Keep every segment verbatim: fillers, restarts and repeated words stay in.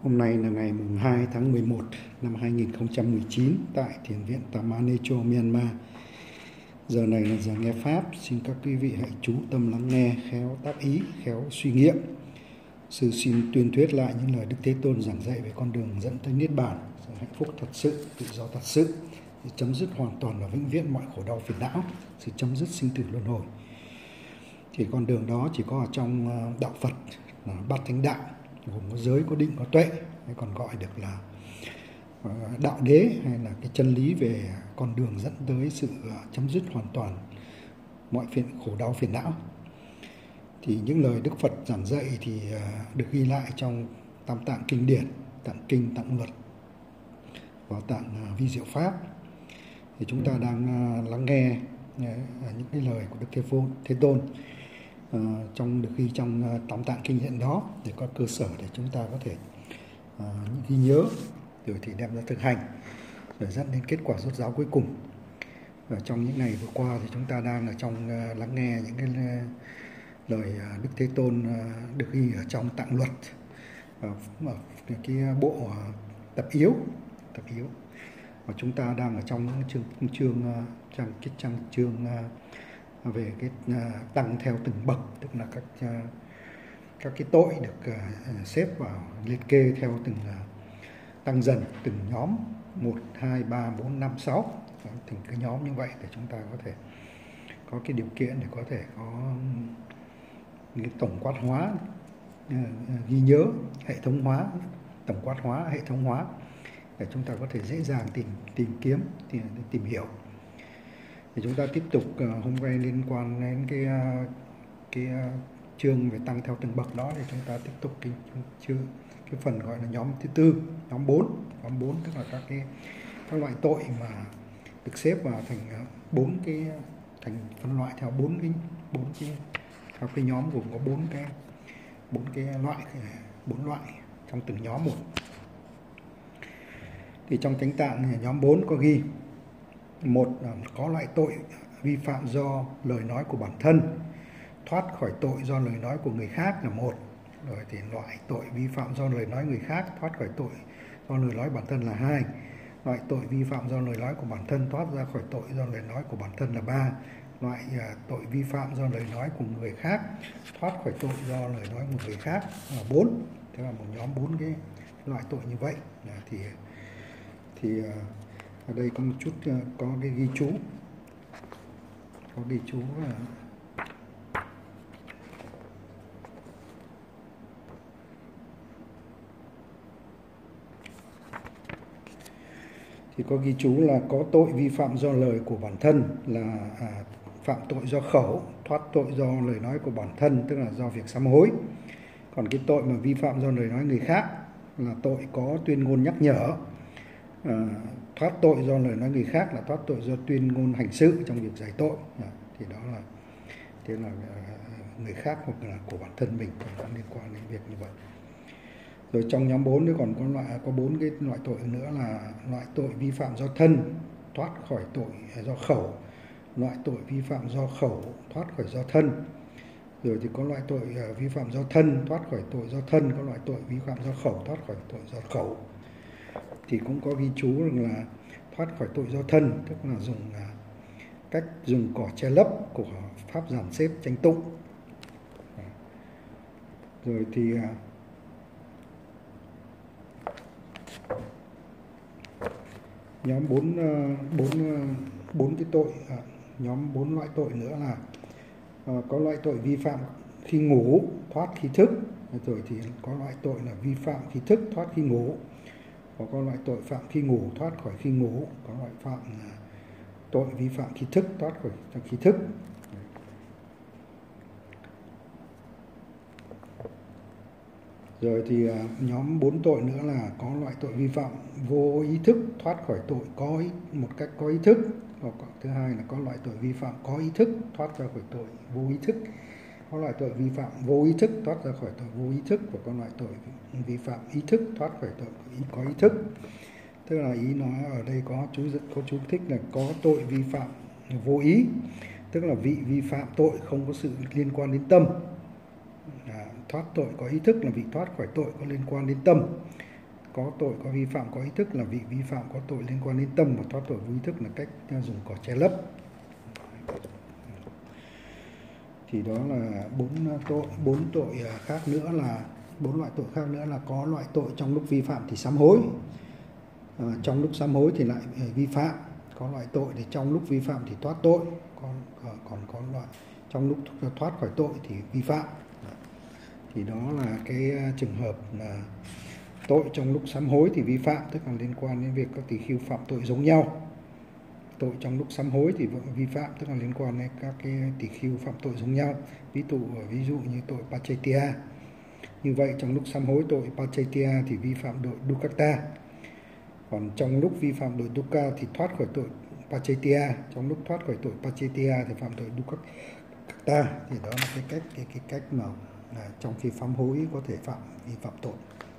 Hôm nay là ngày hai tháng mười một năm hai nghìn không trăm mười chín tại Thiền viện Tamanecho, Myanmar. Giờ này là giờ nghe Pháp, xin các quý vị hãy chú tâm lắng nghe, khéo tác ý, khéo suy nghiệm. Sư xin tuyên thuyết lại những lời Đức Thế Tôn giảng dạy về con đường dẫn tới Niết Bàn, sự hạnh phúc thật sự, tự do thật sự, sự chấm dứt hoàn toàn và vĩnh viễn mọi khổ đau phiền não, sự chấm dứt sinh tử luân hồi. Thì con đường đó chỉ có ở trong đạo Phật là bát thánh đạo, gồm có giới, có định, có tuệ, hay còn gọi được là đạo đế, hay là cái chân lý về con đường dẫn tới sự chấm dứt hoàn toàn mọi phiền khổ đau phiền não. Thì những lời Đức Phật giảng dạy thì được ghi lại trong Tam Tạng Kinh Điển, Tạng Kinh, Tạng Luật và Tạng Vi Diệu Pháp. Thì chúng ta đang lắng nghe những cái lời của Đức Thế Tôn, Thế Tôn uh, trong được ghi trong uh, Tam Tạng Kinh Điển đó, để có cơ sở để chúng ta có thể uh, ghi nhớ rồi thì đem ra thực hành, rồi dẫn đến kết quả rốt ráo cuối cùng. Và trong những ngày vừa qua thì chúng ta đang ở trong uh, lắng nghe những cái uh, lời uh, Đức Thế Tôn uh, được ghi ở trong Tạng Luật, uh, ở cái bộ uh, tập yếu, tập yếu. Và chúng ta đang ở trong những chương chương uh, trang cái trang chương uh, về cái uh, tăng theo từng bậc, tức là các uh, các cái tội được uh, xếp vào liệt kê theo từng uh, tăng dần, từng nhóm một, hai, ba, bốn, năm, sáu, từng cái nhóm như vậy để chúng ta có thể có cái điều kiện để có thể có cái tổng quát hóa, uh, ghi nhớ, hệ thống hóa, tổng quát hóa, hệ thống hóa, để chúng ta có thể dễ dàng tìm tìm kiếm tìm, tìm hiểu. Thì chúng ta tiếp tục uh, hôm nay liên quan đến cái uh, cái uh, chương về tăng theo từng bậc đó, thì chúng ta tiếp tục cái chương cái phần gọi là nhóm thứ tư, nhóm bốn, nhóm bốn tức là các cái các loại tội mà được xếp vào thành bốn uh, cái thành phân loại theo bốn cái bốn cái các cái nhóm, gồm có bốn cái bốn cái loại bốn loại trong từng nhóm một. Thì trong Thánh Tạng nhóm bốn có ghi: một là có loại tội vi phạm do lời nói của bản thân, thoát khỏi tội do lời nói của người khác là một. Rồi thì loại tội vi phạm do lời nói người khác, thoát khỏi tội do lời nói bản thân là hai. Loại tội vi phạm do lời nói của bản thân, thoát ra khỏi tội do lời nói của bản thân là ba. Loại uh, tội vi phạm do lời nói của người khác, thoát khỏi tội do lời nói của người khác là bốn. Thế là một nhóm bốn cái loại tội như vậy. À, thì thì uh, ở đây có một chút uh, có cái ghi chú, có ghi chú là thì có ghi chú là có tội vi phạm do lời của bản thân là à, phạm tội do khẩu, thoát tội do lời nói của bản thân, tức là do việc sám hối. Còn cái tội mà vi phạm do lời nói người khác là tội có tuyên ngôn nhắc nhở. À, thoát tội do lời nói người khác là thoát tội do tuyên ngôn hành sự trong việc giải tội. À, thì đó là thế là người khác hoặc là của bản thân mình còn có liên quan đến việc như vậy. Rồi trong nhóm bốn nữa còn có loại có bốn cái loại tội nữa là loại tội vi phạm do thân, thoát khỏi tội do khẩu, loại tội vi phạm do khẩu, thoát khỏi do thân. Rồi thì có loại tội vi phạm do thân, thoát khỏi tội do thân, có loại tội vi phạm do khẩu, thoát khỏi tội do khẩu. Thì cũng có ghi chú là thoát khỏi tội do thân, tức là dùng cách dùng cỏ che lấp của pháp giản xếp chánh tụng. Rồi thì nhóm bốn bốn bốn cái tội, nhóm bốn loại tội nữa là có loại tội vi phạm khi ngủ, thoát khi thức. Rồi thì có loại tội là vi phạm khi thức, thoát khi ngủ. Có có loại tội phạm khi ngủ, thoát khỏi khi ngủ. Có loại phạm tội vi phạm khi thức, thoát khỏi khi thức. Rồi thì nhóm bốn tội nữa là có loại tội vi phạm vô ý thức, thoát khỏi tội có ý, một cách có ý thức. Hoặc thứ hai là có loại tội vi phạm có ý thức, thoát ra khỏi tội vô ý thức. Có loại tội vi phạm vô ý thức, thoát ra khỏi tội vô ý thức. Và có loại tội vi phạm ý thức, thoát khỏi tội có ý thức. Tức là ý nói ở đây có chú có chú thích là có tội vi phạm vô ý, tức là vị vi phạm tội không có sự liên quan đến tâm. À, thoát tội có ý thức là vị thoát khỏi tội có liên quan đến tâm. có tội có vi phạm có ý thức là vị vi phạm có tội liên quan đến tâm, và thoát tội vô ý thức là cách dùng cỏ che lấp. Thì đó là bốn tội bốn tội khác nữa là bốn loại tội khác nữa là có loại tội trong lúc vi phạm thì sám hối, à, trong lúc sám hối thì lại vi phạm, có loại tội thì trong lúc vi phạm thì thoát tội, còn còn có loại trong lúc thoát khỏi tội thì vi phạm. Thì đó là cái trường hợp là tội trong lúc sám hối thì vi phạm, tức là liên quan đến việc các tỳ khưu phạm tội giống nhau. Tội trong lúc sám hối thì vi phạm, tức là liên quan đến các cái tỳ khưu phạm tội giống nhau. Ví dụ ví dụ như tội Pachetia. Như vậy trong lúc sám hối tội Pachetia thì vi phạm tội Dukkata. Còn trong lúc vi phạm tội Dukkha thì thoát khỏi tội Pachetia. Trong lúc thoát khỏi tội Pachetia thì phạm tội Dukkata. Thì đó là cái cách cái, cái cách mà là trong khi sám hối có thể phạm vi phạm tội.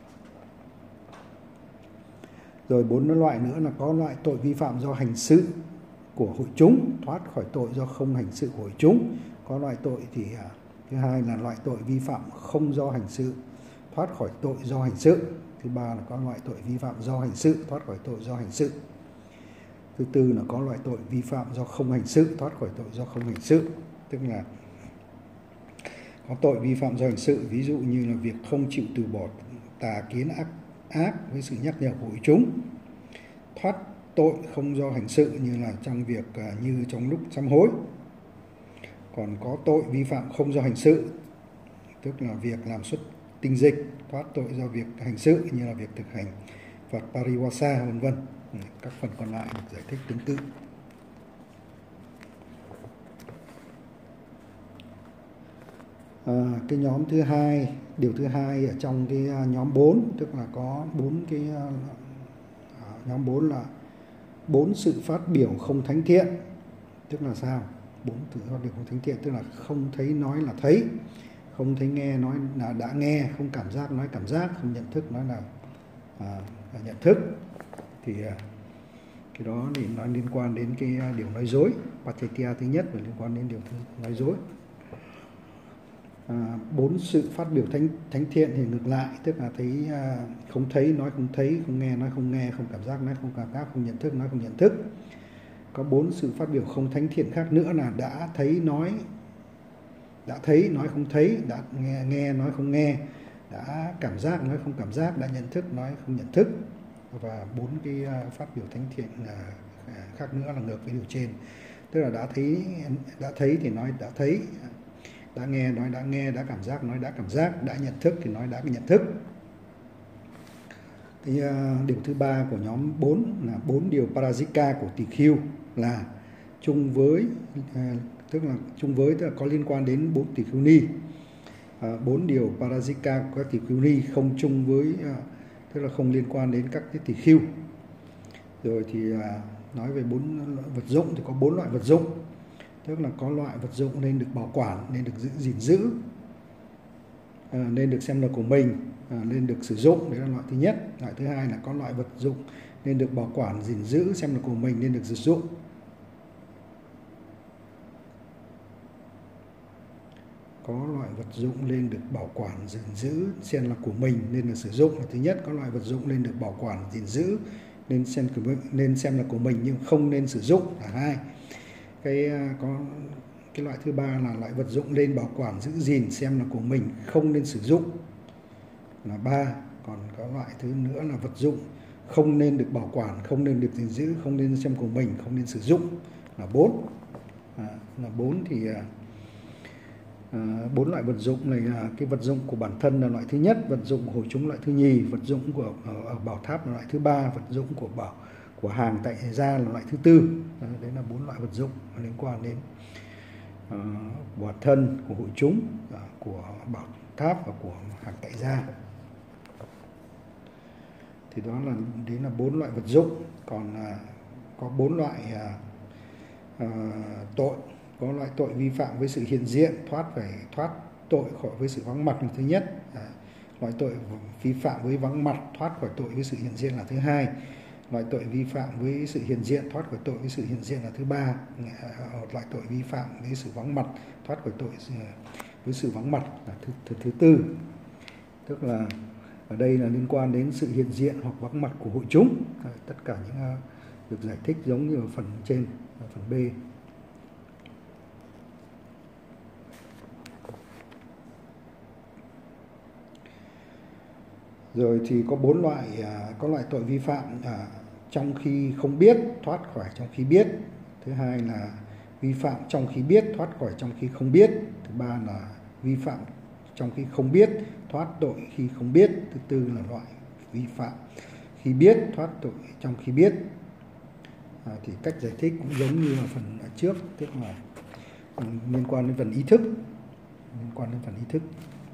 Rồi bốn loại nữa là có loại tội vi phạm do hành sự của hội chúng, thoát khỏi tội do không hành sự của hội chúng. Có loại tội thì thứ hai là loại tội vi phạm không do hành sự, thoát khỏi tội do hành sự. Thứ ba là có loại tội vi phạm do hành sự, thoát khỏi tội do hành sự. Thứ tư là có loại tội vi phạm do không hành sự, thoát khỏi tội do không hành sự. Tức là có tội vi phạm do hành sự, ví dụ như là việc không chịu từ bỏ tà kiến ác ác với sự nhắc nhở của hội chúng. Thoát tội không do hành sự như là trong việc như trong lúc sám hối. Còn có tội vi phạm không do hành sự, tức là việc làm xuất tinh dịch. Thoát tội do việc hành sự như là việc thực hành Phật Pariwasa vân vân. Các phần còn lại được giải thích tương tự. À, cái nhóm thứ hai, điều thứ hai ở trong cái nhóm bốn, tức là có bốn cái à, nhóm bốn là bốn sự phát biểu không thánh thiện. Tức là sao? Bốn sự phát biểu không thánh thiện tức là không thấy nói là thấy, không thấy nghe nói là đã nghe, không cảm giác nói cảm giác, không nhận thức nói là, à, là nhận thức. Thì à, cái đó thì nó liên quan đến cái điều nói dối. Pachetia thứ nhất là liên quan đến điều nói dối. À, bốn sự phát biểu thánh thánh thiện thì ngược lại, tức là thấy à, không thấy nói không thấy, không nghe nói không nghe, không cảm giác nói không cảm giác, không nhận thức nói không nhận thức. Có bốn sự phát biểu không thánh thiện khác nữa là đã thấy nói đã thấy nói không thấy, đã nghe nghe nói không nghe, đã cảm giác nói không cảm giác, đã nhận thức nói không nhận thức. Và bốn cái phát biểu thánh thiện khác nữa là ngược với điều trên, tức là đã thấy đã thấy thì nói đã thấy, đã nghe nói đã nghe, đã cảm giác nói đã cảm giác, đã nhận thức thì nói đã nhận thức. Cái uh, điều thứ ba của nhóm bốn là bốn điều parajika của tỳ khưu là chung với uh, tức là chung với tức là có liên quan đến bốn tỳ khưu ni. Bốn uh, điều parajika của các tỳ khưu ni không chung với uh, tức là không liên quan đến các cái tỳ khưu. Rồi thì uh, nói về bốn vật dụng thì có bốn loại vật dụng. Tức là có loại vật dụng nên được bảo quản, nên được giữ, gìn giữ, à, nên được xem là của mình, à, nên được sử dụng. Đấy là loại thứ nhất. Loại thứ hai là có loại vật dụng nên được bảo quản, gìn giữ, xem là của mình, nên được sử dụng. Có loại vật dụng nên được bảo quản, gìn giữ, xem là của mình, nên được sử dụng là thứ nhất. Có loại vật dụng nên được bảo quản, gìn giữ, nên xem, nên xem là của mình nhưng không nên sử dụng là hai. Cái có cái loại thứ ba là loại vật dụng nên bảo quản giữ gìn xem là của mình, không nên sử dụng là ba. Còn có loại thứ nữa là vật dụng không nên được bảo quản, không nên được gìn giữ, không nên xem của mình, không nên sử dụng là bốn. À, là bốn thì bốn à, loại vật dụng này là cái vật dụng của bản thân là loại thứ nhất, vật dụng của hội chúng loại thứ nhì, vật dụng của ở, ở bảo tháp là loại thứ ba, vật dụng của bảo của hàng tại gia là loại thứ tư. Đấy là bốn loại vật dụng liên quan đến uh, bản thân của hội chúng, uh, của bảo tháp và của hàng tại gia. Thì đó là đấy là bốn loại vật dụng. Còn uh, có bốn loại uh, uh, tội. Có loại tội vi phạm với sự hiện diện, thoát phải thoát tội khỏi với sự vắng mặt là thứ nhất. Uh, loại tội vi phạm với vắng mặt, thoát khỏi tội với sự hiện diện là thứ hai. Loại tội vi phạm với sự hiện diện, thoát khỏi tội với sự hiện diện là thứ ba. Loại tội vi phạm với sự vắng mặt, thoát khỏi tội với sự vắng mặt là thứ, thứ, thứ tư. Tức là Ở đây là liên quan đến sự hiện diện hoặc vắng mặt của hội chúng. Tất cả những được giải thích giống như ở phần trên, ở phần B. Rồi thì có bốn loại có loại tội vi phạm à, trong khi không biết, thoát khỏi trong khi biết. Thứ hai là vi phạm trong khi biết, thoát khỏi trong khi không biết. Thứ ba là vi phạm trong khi không biết, thoát tội khi không biết. Thứ tư là loại vi phạm khi biết, thoát tội trong khi biết. À, thì cách giải thích cũng giống như là phần trước, tức là liên quan đến phần ý thức, liên quan đến phần ý thức.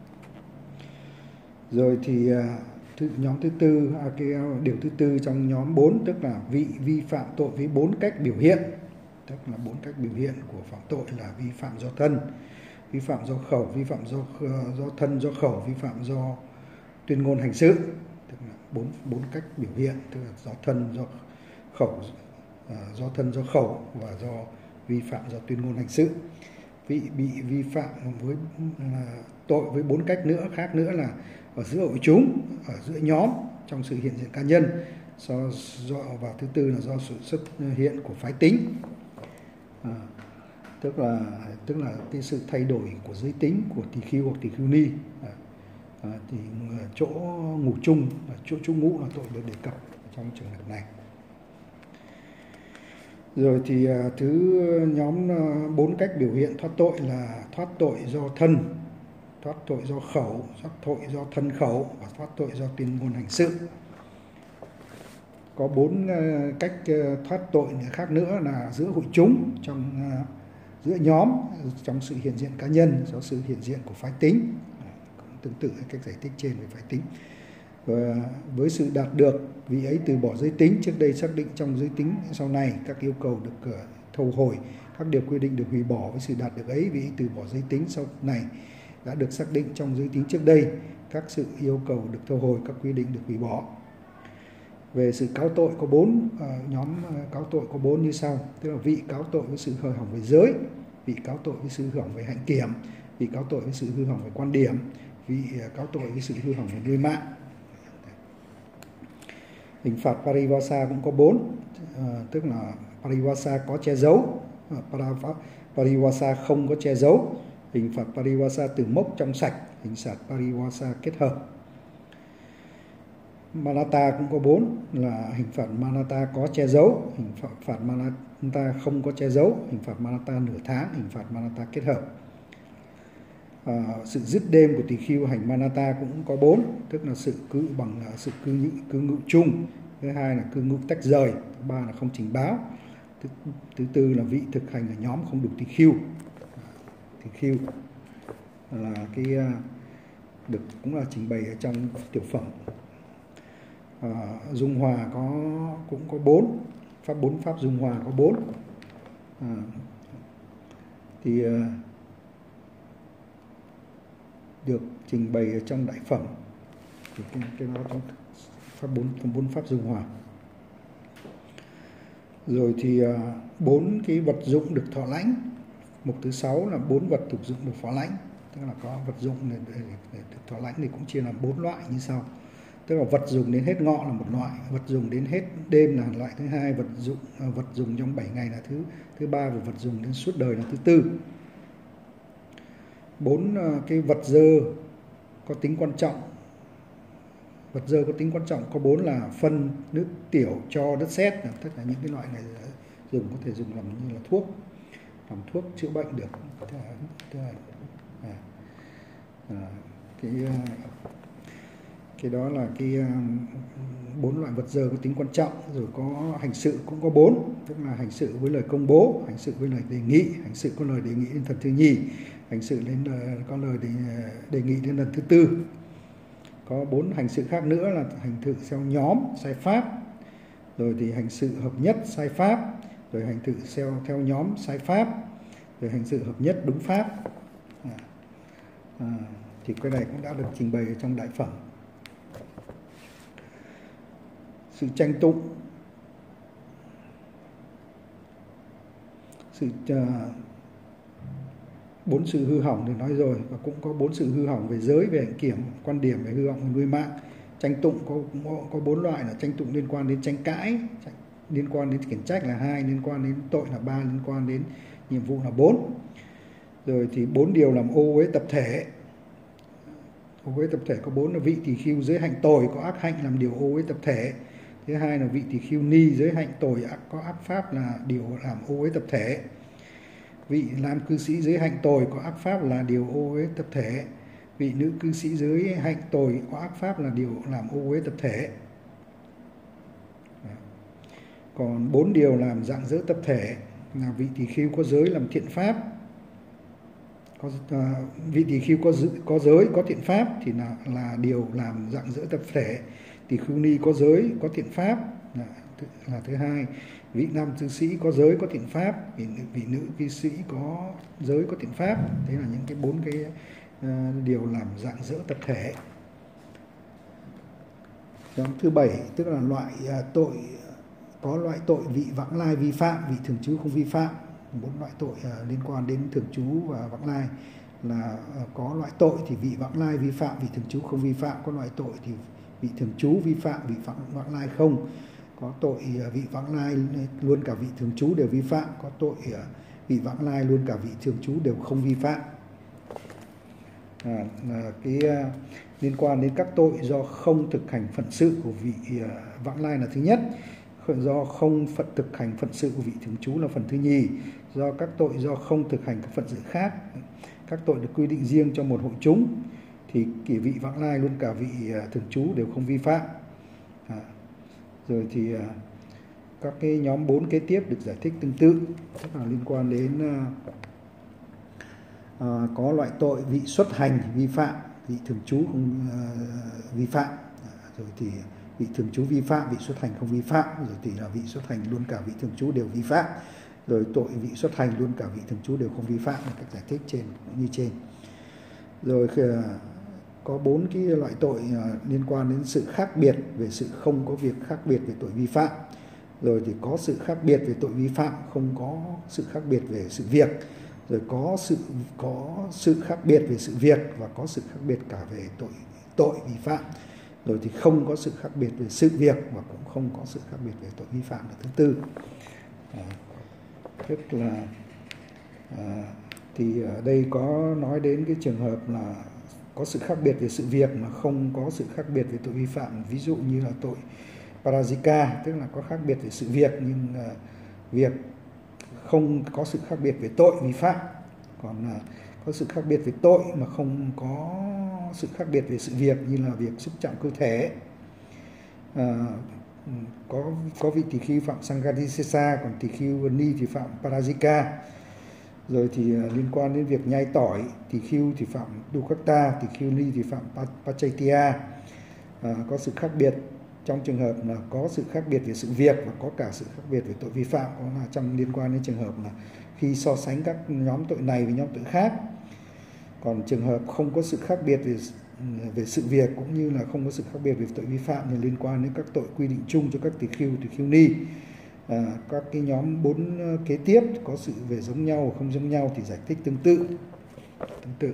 Rồi thì thứ, nhóm thứ tư, à, cái điều thứ tư trong nhóm bốn, tức là vị vi phạm tội với bốn cách biểu hiện. Tức là bốn cách biểu hiện của phạm tội là vi phạm do thân, vi phạm do khẩu, vi phạm do do thân do khẩu, vi phạm do tuyên ngôn hành sự. Tức là bốn bốn cách biểu hiện, tức là do thân, do khẩu, à, do thân do khẩu và do vi phạm do tuyên ngôn hành sự. Vị bị vi phạm với à, tội với bốn cách nữa khác nữa là ở giữa hội chúng, ở giữa nhóm, trong sự hiện diện cá nhân, do, do và thứ tư là do sự xuất hiện của phái tính. À, tức là tức là cái sự thay đổi của giới tính của tỳ khưu hoặc tỳ khưu ni. À, à, thì chỗ ngủ chung, chỗ trú ngụ là tội được đề cập trong trường hợp này. Rồi thì à, thứ nhóm à, bốn cách biểu hiện thoát tội là thoát tội do thân, thoát tội do khẩu, thoát tội do thân khẩu và thoát tội do tuyên ngôn hành sự. Có bốn uh, cách uh, thoát tội khác nữa là giữa hội chúng, trong uh, giữa nhóm, trong sự hiện diện cá nhân, do sự hiện diện của phái tính. Cũng tương tự với cách giải thích trên về phái tính. Và với sự đạt được, vị ấy từ bỏ giới tính trước đây xác định trong giới tính, sau này các yêu cầu được uh, thâu hồi, các điều quy định được hủy bỏ. Với sự đạt được ấy, vị ấy từ bỏ giới tính sau này đã được xác định trong giới tính trước đây, các sự yêu cầu được thu hồi, các quy định được hủy bỏ. Về sự cáo tội có bốn, uh, nhóm uh, cáo tội có bốn như sau, tức là vị cáo tội với sự hư hỏng về giới, vị cáo tội với sự hư hỏng về hạnh kiểm, vị cáo tội với sự hư hỏng về quan điểm, vị uh, cáo tội với sự hư hỏng về nuôi mạng. Hình phạt parivasa cũng có bốn, uh, tức là parivasa có che giấu, uh, parivasa không có che giấu, hình phạt parivasa từ mốc trong sạch, hình phạt parivasa kết hợp. Manata cũng có bốn, là hình phạt manata có che giấu, hình phạt, phạt manata không có che giấu, hình phạt manata nửa tháng, hình phạt manata kết hợp. À, sự dứt đêm của tỳ khưu hành manata cũng có bốn, tức là sự cư bằng sự cư ngụ, cư ngụ chung, thứ hai là cư ngụ tách rời, thứ ba là không trình báo, thứ, thứ tư là vị thực hành ở nhóm không đủ tỳ khưu. Tỳ khưu là cái được cũng là trình bày ở trong tiểu phẩm. À, dung hòa có cũng có bốn, pháp bốn pháp dung hòa có bốn. À, thì uh, được trình bày ở trong đại phẩm, thì cái, cái đó trong pháp bốn bốn pháp dung hòa. Rồi thì uh, bốn cái vật dụng được thọ lãnh. Mục thứ sáu là bốn vật thực dụng được thọ lãnh, tức là có vật dụng để, để, để được thọ lãnh thì cũng chia làm bốn loại như sau. Tức là vật dùng đến hết ngọ là một loại, vật dùng đến hết đêm là loại thứ hai, vật dụng vật dùng trong bảy ngày là thứ thứ ba, và vật dùng đến suốt đời là thứ tư. Bốn cái vật dơ có tính quan trọng, vật dơ có tính quan trọng có bốn là phân, nước tiểu, tro, đất sét, tất cả những cái loại này dùng có thể dùng làm như là thuốc, làm thuốc chữa bệnh được. Thế là, thế là, à, à, cái cái đó là cái bốn loại vật dơ có tính quan trọng. Rồi có hành sự cũng có bốn, tức là hành sự với lời công bố, hành sự với lời đề nghị, hành sự có lời đề nghị đến lần thứ nhì, hành sự đến có lời đề, đề nghị đến lần thứ tư. Có bốn hành sự khác nữa là hành sự theo nhóm sai pháp, rồi thì hành sự hợp nhất sai pháp, rồi hành sự theo theo nhóm sai pháp, rồi hành sự hợp nhất đúng pháp. À, à, thì cái này cũng đã được trình bày trong đại phẩm. Sự tranh tụng, sự uh, bốn sự hư hỏng thì nói rồi, và cũng có bốn sự hư hỏng về giới, về hạnh kiểm, quan điểm, về hư hỏng về nuôi mạng, Tranh tụng có có bốn loại là tranh tụng liên quan đến tranh cãi, liên quan đến khiển trách là hai, liên quan đến tội là ba, liên quan đến nhiệm vụ là bốn. Rồi thì bốn điều làm ô uế tập thể. Ô uế tập thể có bốn là vị tỳ khưu giới hạnh tồi có ác hạnh làm điều ô uế tập thể. Thứ hai là vị tỳ khưu ni giới hạnh tồi có ác pháp là điều làm ô uế tập thể. Vị nam cư sĩ giới hạnh tồi có ác pháp là điều ô uế tập thể. Vị nữ cư sĩ giới hạnh tồi có ác pháp là điều làm ô uế tập thể. Còn bốn điều làm rạng rỡ tập thể là vị tỳ khưu có giới làm thiện pháp, có à, vị tỳ khưu có giới, có giới có thiện pháp thì là là điều làm rạng rỡ tập thể. Tỳ khưu ni có giới có thiện pháp là, là thứ hai. Vị nam cư sĩ có giới có thiện pháp, vị, vị nữ cư sĩ có giới có thiện pháp. Thế là những cái bốn cái uh, điều làm rạng rỡ tập thể. Nhóm thứ bảy tức là loại uh, tội có loại tội vị vãng lai vi phạm, vị thường trú không vi phạm. Bốn loại tội uh, liên quan đến thường trú và vãng lai là uh, có loại tội thì vị vãng lai vi phạm, vị thường trú không vi phạm. Có loại tội thì vị thường trú vi phạm, vị vãng lai không. Có tội uh, vị vãng lai luôn cả vị thường trú đều vi phạm. Có tội uh, vị vãng lai luôn cả vị thường trú đều không vi phạm. À, là cái uh, liên quan đến các tội do không thực hành phận sự của vị uh, vãng lai là thứ nhất. Do không phận thực hành phận sự của vị thường trú là phần thứ nhì. Do các tội do không thực hành các phận sự khác, các tội được quy định riêng cho một hội chúng thì kỷ vị vãng lai luôn cả vị thường trú đều không vi phạm. À, rồi thì uh, các cái nhóm bốn kế tiếp được giải thích tương tự, tức là liên quan đến uh, uh, có loại tội vị xuất hành vi phạm, vị thường trú không uh, vi phạm. À, rồi thì vị thường trú vi phạm, vị xuất hành không vi phạm, rồi thì là vị xuất hành luôn cả vị thường trú đều vi phạm, rồi tội vị xuất hành luôn cả vị thường trú đều không vi phạm, là cách giải thích trên như trên. Rồi có bốn cái loại tội liên quan đến sự khác biệt về sự không có việc khác biệt về tội vi phạm, rồi thì có sự khác biệt về tội vi phạm, không có sự khác biệt về sự việc, rồi có sự có sự khác biệt về sự việc và có sự khác biệt cả về tội tội vi phạm. Rồi thì không có sự khác biệt về sự việc và cũng không có sự khác biệt về tội vi phạm là thứ tư. À, tức là à, thì ở đây có nói đến cái trường hợp là có sự khác biệt về sự việc mà không có sự khác biệt về tội vi phạm. Ví dụ như là tội parajika, tức là có khác biệt về sự việc nhưng uh, việc không có sự khác biệt về tội vi phạm. Còn uh, có sự khác biệt về tội mà không có sự khác biệt về sự việc như là việc xúc chạm cơ thể. À, có có vị tỳ khưu phạm Sanghadisesa, còn tỳ khưu ni thì phạm Parajika. Rồi thì uh, liên quan đến việc nhai tỏi, tỳ khưu thì phạm Dukkata, tỳ khưu ni thì phạm Pachaitya. À, có sự khác biệt trong trường hợp là có sự khác biệt về sự việc và có cả sự khác biệt về tội vi phạm. Có là trong liên quan đến trường hợp là khi so sánh các nhóm tội này với nhóm tội khác. Còn trường hợp không có sự khác biệt về về sự việc cũng như là không có sự khác biệt về tội vi phạm thì liên quan đến các tội quy định chung cho các tỳ khưu, tỳ khưu ni. À, các cái nhóm bốn kế tiếp có sự về giống nhau và không giống nhau thì giải thích tương tự. Tương tự.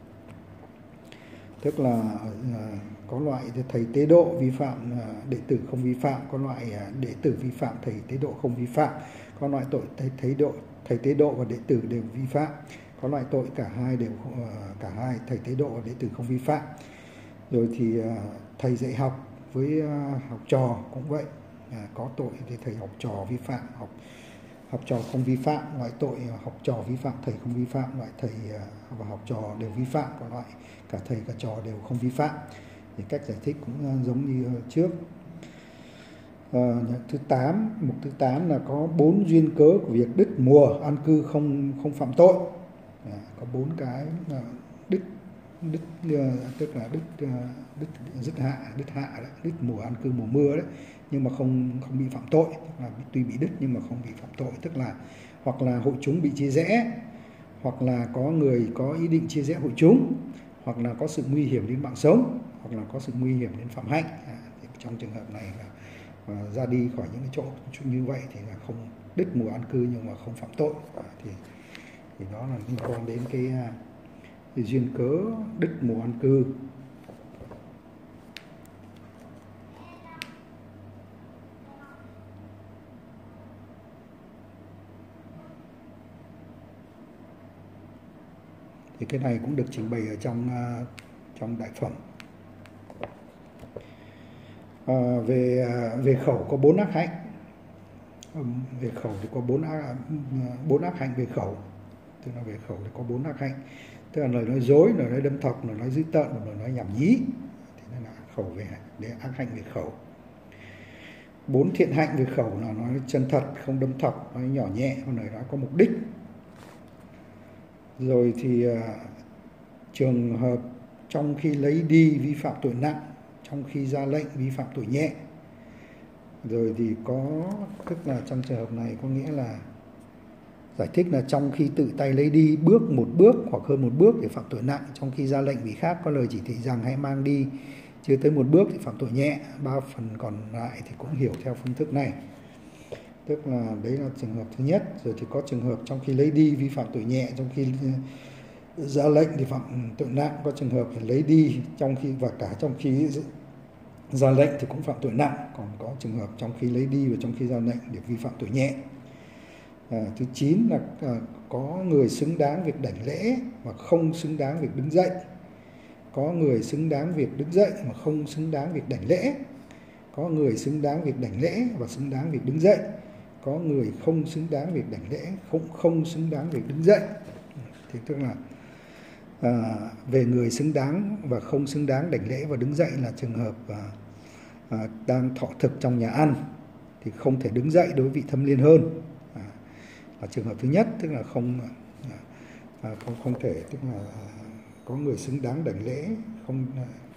Tức là à, có loại thầy tế độ vi phạm à, đệ tử không vi phạm, có loại à, đệ tử vi phạm thầy tế độ không vi phạm, có loại tội thầy tế độ thầy tế độ và đệ tử đều vi phạm. Có loại tội cả hai đều cả hai thầy tế độ và đệ tử không vi phạm. Rồi thì thầy dạy học với học trò cũng vậy, à, có tội thì thầy học trò vi phạm, học học trò không vi phạm. Loại tội học trò vi phạm thầy không vi phạm, loại thầy và học trò đều vi phạm, còn loại cả thầy cả trò đều không vi phạm. Thì cách giải thích cũng giống như trước. À, thứ tám, mục thứ tám là có bốn duyên cớ của việc đứt mùa an cư không không phạm tội. À, có bốn cái là đứt đứt tức là đứt đứt dứt hạ đứt hạ đấy, đứt mùa an cư mùa mưa đấy, nhưng mà không không bị phạm tội, tức là tuy bị đứt nhưng mà không bị phạm tội, tức là hoặc là hội chúng bị chia rẽ, hoặc là có người có ý định chia rẽ hội chúng, hoặc là có sự nguy hiểm đến mạng sống, hoặc là có sự nguy hiểm đến phạm hạnh. À, thì trong trường hợp này là à, ra đi khỏi những cái chỗ như vậy thì là không đứt mùa an cư nhưng mà không phạm tội. À, thì thì đó là liên quan đến cái, cái duyên cớ đứt mùa an cư. Thì cái này cũng được trình bày ở trong trong đại phẩm. À, về về khẩu có bốn ác hạnh. Về khẩu thì có bốn ác, bốn ác hạnh về khẩu. Tức là về khẩu thì có bốn ác hạnh. Tức là lời nói dối, lời nói đâm thọc, lời nói dữ tợn, lời nói nhảm nhí. Thì đó là khẩu về để ác hạnh về khẩu. Bốn thiện hạnh về khẩu là nói chân thật, không đâm thọc, nói nhỏ nhẹ, lời nói có mục đích. Rồi thì uh, trường hợp trong khi lấy đi vi phạm tội nặng, trong khi ra lệnh vi phạm tội nhẹ. Rồi thì có, tức là trong trường hợp này có nghĩa là giải thích là trong khi tự tay lấy đi bước một bước hoặc hơn một bước để phạm tội nặng, trong khi ra lệnh vị khác có lời chỉ thị rằng hãy mang đi chưa tới một bước thì phạm tội nhẹ. Ba phần còn lại thì cũng hiểu theo phương thức này. Tức là đấy là trường hợp thứ nhất. Rồi thì có trường hợp trong khi lấy đi vi phạm tội nhẹ, trong khi ra lệnh thì phạm tội nặng. Có trường hợp lấy đi trong khi và cả trong khi ra lệnh thì cũng phạm tội nặng. Còn có trường hợp trong khi lấy đi và trong khi ra lệnh để vi phạm tội nhẹ. À, thứ chín là à, có người xứng đáng việc đảnh lễ mà không xứng đáng việc đứng dậy. Có người xứng đáng việc đứng dậy mà không xứng đáng việc đảnh lễ. Có người xứng đáng việc đảnh lễ và xứng đáng việc đứng dậy. Có người không xứng đáng việc đảnh lễ, không không xứng đáng việc đứng dậy. Thì tức là à, về người xứng đáng và không xứng đáng đảnh lễ và đứng dậy là trường hợp à, à, đang thọ thực trong nhà ăn thì không thể đứng dậy đối với vị thâm niên hơn. À, là trường hợp thứ nhất, tức là không à, không không thể, tức là có người xứng đáng đảnh lễ, không,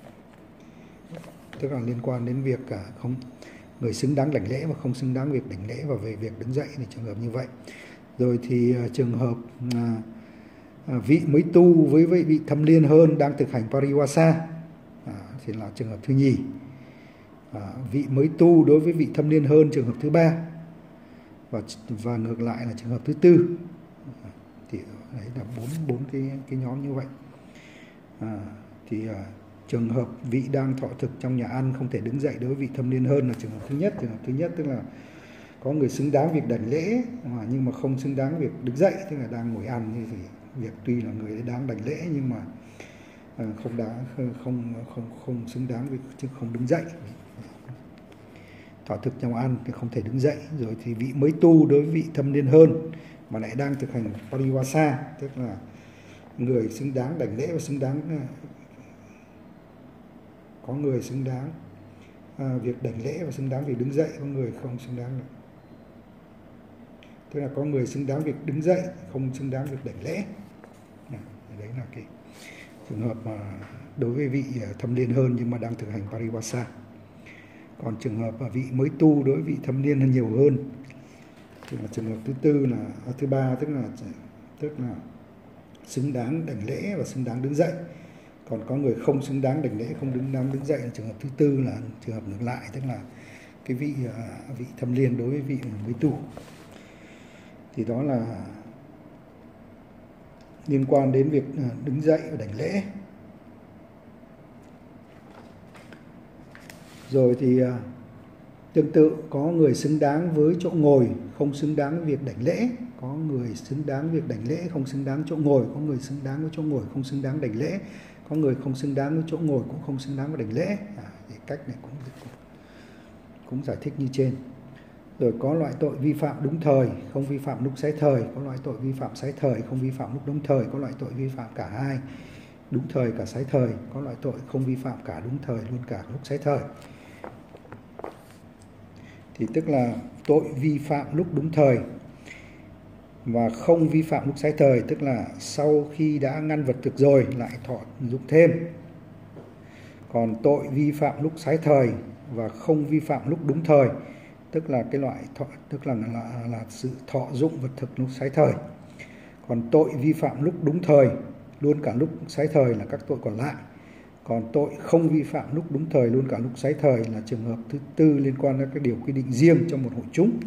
tức là liên quan đến việc cả không người xứng đáng đảnh lễ và không xứng đáng việc đảnh lễ, và về việc đứng dậy thì trường hợp như vậy. Rồi thì uh, trường hợp uh, uh, vị mới tu với vị thâm niên hơn đang thực hành pariwasa uh, thì là trường hợp thứ nhì. Uh, vị mới tu đối với vị thâm niên hơn trường hợp thứ ba, và và ngược lại là trường hợp thứ tư. Uh, thì đấy là bốn bốn cái cái nhóm như vậy. Uh, thì uh, trường hợp vị đang thọ thực trong nhà ăn không thể đứng dậy đối với vị thâm niên hơn là trường hợp thứ nhất. Trường hợp thứ nhất tức là có người xứng đáng việc đảnh lễ mà nhưng mà không xứng đáng việc đứng dậy, tức là đang ngồi ăn thì việc tuy là người đáng đảnh lễ nhưng mà không đáng không không không, không xứng đáng việc chứ không đứng dậy. Thọ thực trong ăn thì không thể đứng dậy. Rồi thì vị mới tu đối với vị thâm niên hơn mà lại đang thực hành pariwasa, tức là người xứng đáng đảnh lễ và xứng đáng, có người xứng đáng à, việc đảnh lễ và xứng đáng việc đứng dậy, có người không xứng đáng được. Tức là có người xứng đáng việc đứng dậy, không xứng đáng việc đảnh lễ. À, đấy là cái trường hợp mà đối với vị thâm niên hơn nhưng mà đang thực hành pariwasa. Còn trường hợp mà vị mới tu đối với vị thâm niên hơn nhiều hơn thì là trường hợp thứ tư là à, thứ ba tức là tức là xứng đáng đảnh lễ và xứng đáng đứng dậy. Còn có người không xứng đáng đảnh lễ, không đứng đáng đứng dậy là trường hợp thứ tư, là trường hợp ngược lại, tức là cái vị vị thâm niên đối với vị mới tu. Thì đó là liên quan đến việc đứng dậy và đảnh lễ. Rồi thì tương tự có người xứng đáng với chỗ ngồi, không xứng đáng việc đảnh lễ. Có người xứng đáng việc đảnh lễ, không xứng đáng chỗ ngồi. Có người xứng đáng với chỗ ngồi, không xứng đáng đảnh lễ. Có người không xứng đáng với chỗ ngồi, cũng không xứng đáng với đảnh lễ. À, thì cách này cũng, cũng giải thích như trên. Rồi có loại tội vi phạm đúng thời, không vi phạm lúc sái thời. Có loại tội vi phạm sái thời, không vi phạm lúc đúng thời. Có loại tội vi phạm cả hai, đúng thời cả sái thời. Có loại tội không vi phạm cả đúng thời luôn cả lúc sái thời. Thì tức là tội vi phạm lúc đúng thời và không vi phạm lúc sái thời, tức là sau khi đã ngăn vật thực rồi lại thọ dụng thêm. Còn tội vi phạm lúc sái thời và không vi phạm lúc đúng thời, tức là cái loại thọ, tức là, là là sự thọ dụng vật thực lúc sái thời. Còn tội vi phạm lúc đúng thời luôn cả lúc sái thời là các tội còn lại. Còn tội không vi phạm lúc đúng thời luôn cả lúc sái thời là trường hợp thứ tư, liên quan đến các điều quy định riêng trong một hội chúng.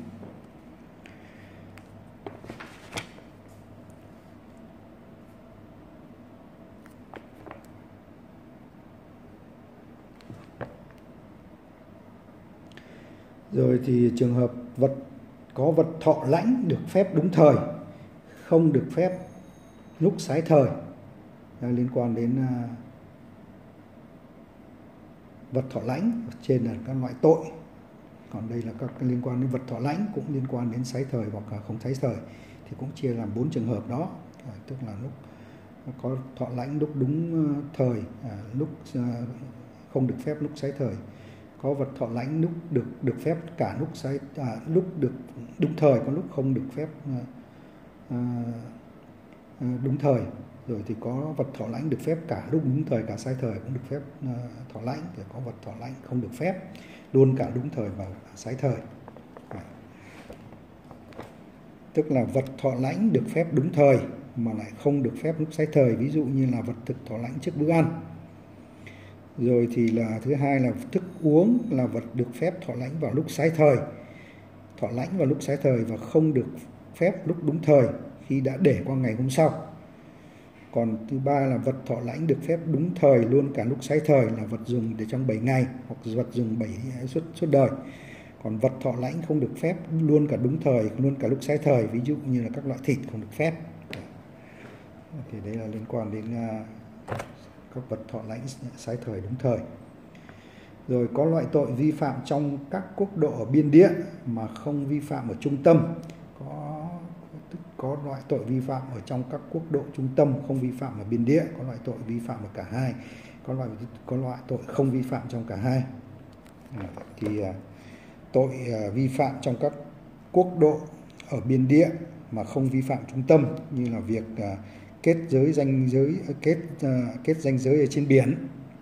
Rồi thì trường hợp vật có vật thọ lãnh được phép đúng thời, không được phép lúc sái thời. liên quan đến uh, vật thọ lãnh, trên là các loại tội, còn đây là các liên quan đến vật thọ lãnh, cũng liên quan đến sái thời hoặc là không sái thời, thì cũng chia làm bốn trường hợp đó, à, tức là lúc có thọ lãnh lúc đúng thời, à, lúc uh, không được phép lúc sái thời, có vật thọ lãnh lúc được được phép cả lúc sái à, lúc được đúng thời, có lúc không được phép uh, uh, đúng thời, rồi thì có vật thọ lãnh được phép cả lúc đúng thời cả sái thời cũng được phép uh, thọ lãnh, rồi có vật thọ lãnh không được phép luôn cả đúng thời và sái thời. À, tức là vật thọ lãnh được phép đúng thời mà lại không được phép lúc sái thời, ví dụ như là vật thực thọ lãnh trước bữa ăn. Rồi thì là thứ hai là thức uống là vật được phép thọ lãnh vào lúc sái thời, thọ lãnh vào lúc sái thời và không được phép lúc đúng thời khi đã để qua ngày hôm sau. Còn thứ ba là vật thọ lãnh được phép đúng thời luôn cả lúc sái thời, là vật dùng để trong bảy ngày hoặc vật dùng bảy suốt suốt đời. Còn vật thọ lãnh không được phép luôn cả đúng thời, luôn cả lúc sái thời, ví dụ như là các loại thịt không được phép. Thì đấy là liên quan đến các vật thọ lãnh sái thời đúng thời. Rồi có loại tội vi phạm trong các quốc độ ở biên địa mà không vi phạm ở trung tâm. Có có loại tội vi phạm ở trong các quốc độ trung tâm, không vi phạm ở biên địa. Có loại tội vi phạm ở cả hai. Có loại có loại tội không vi phạm trong cả hai. À, thì tội vi phạm trong các quốc độ ở biên địa mà không vi phạm trung tâm, như là việc kết giới ranh giới kết kết ranh giới ở trên biển.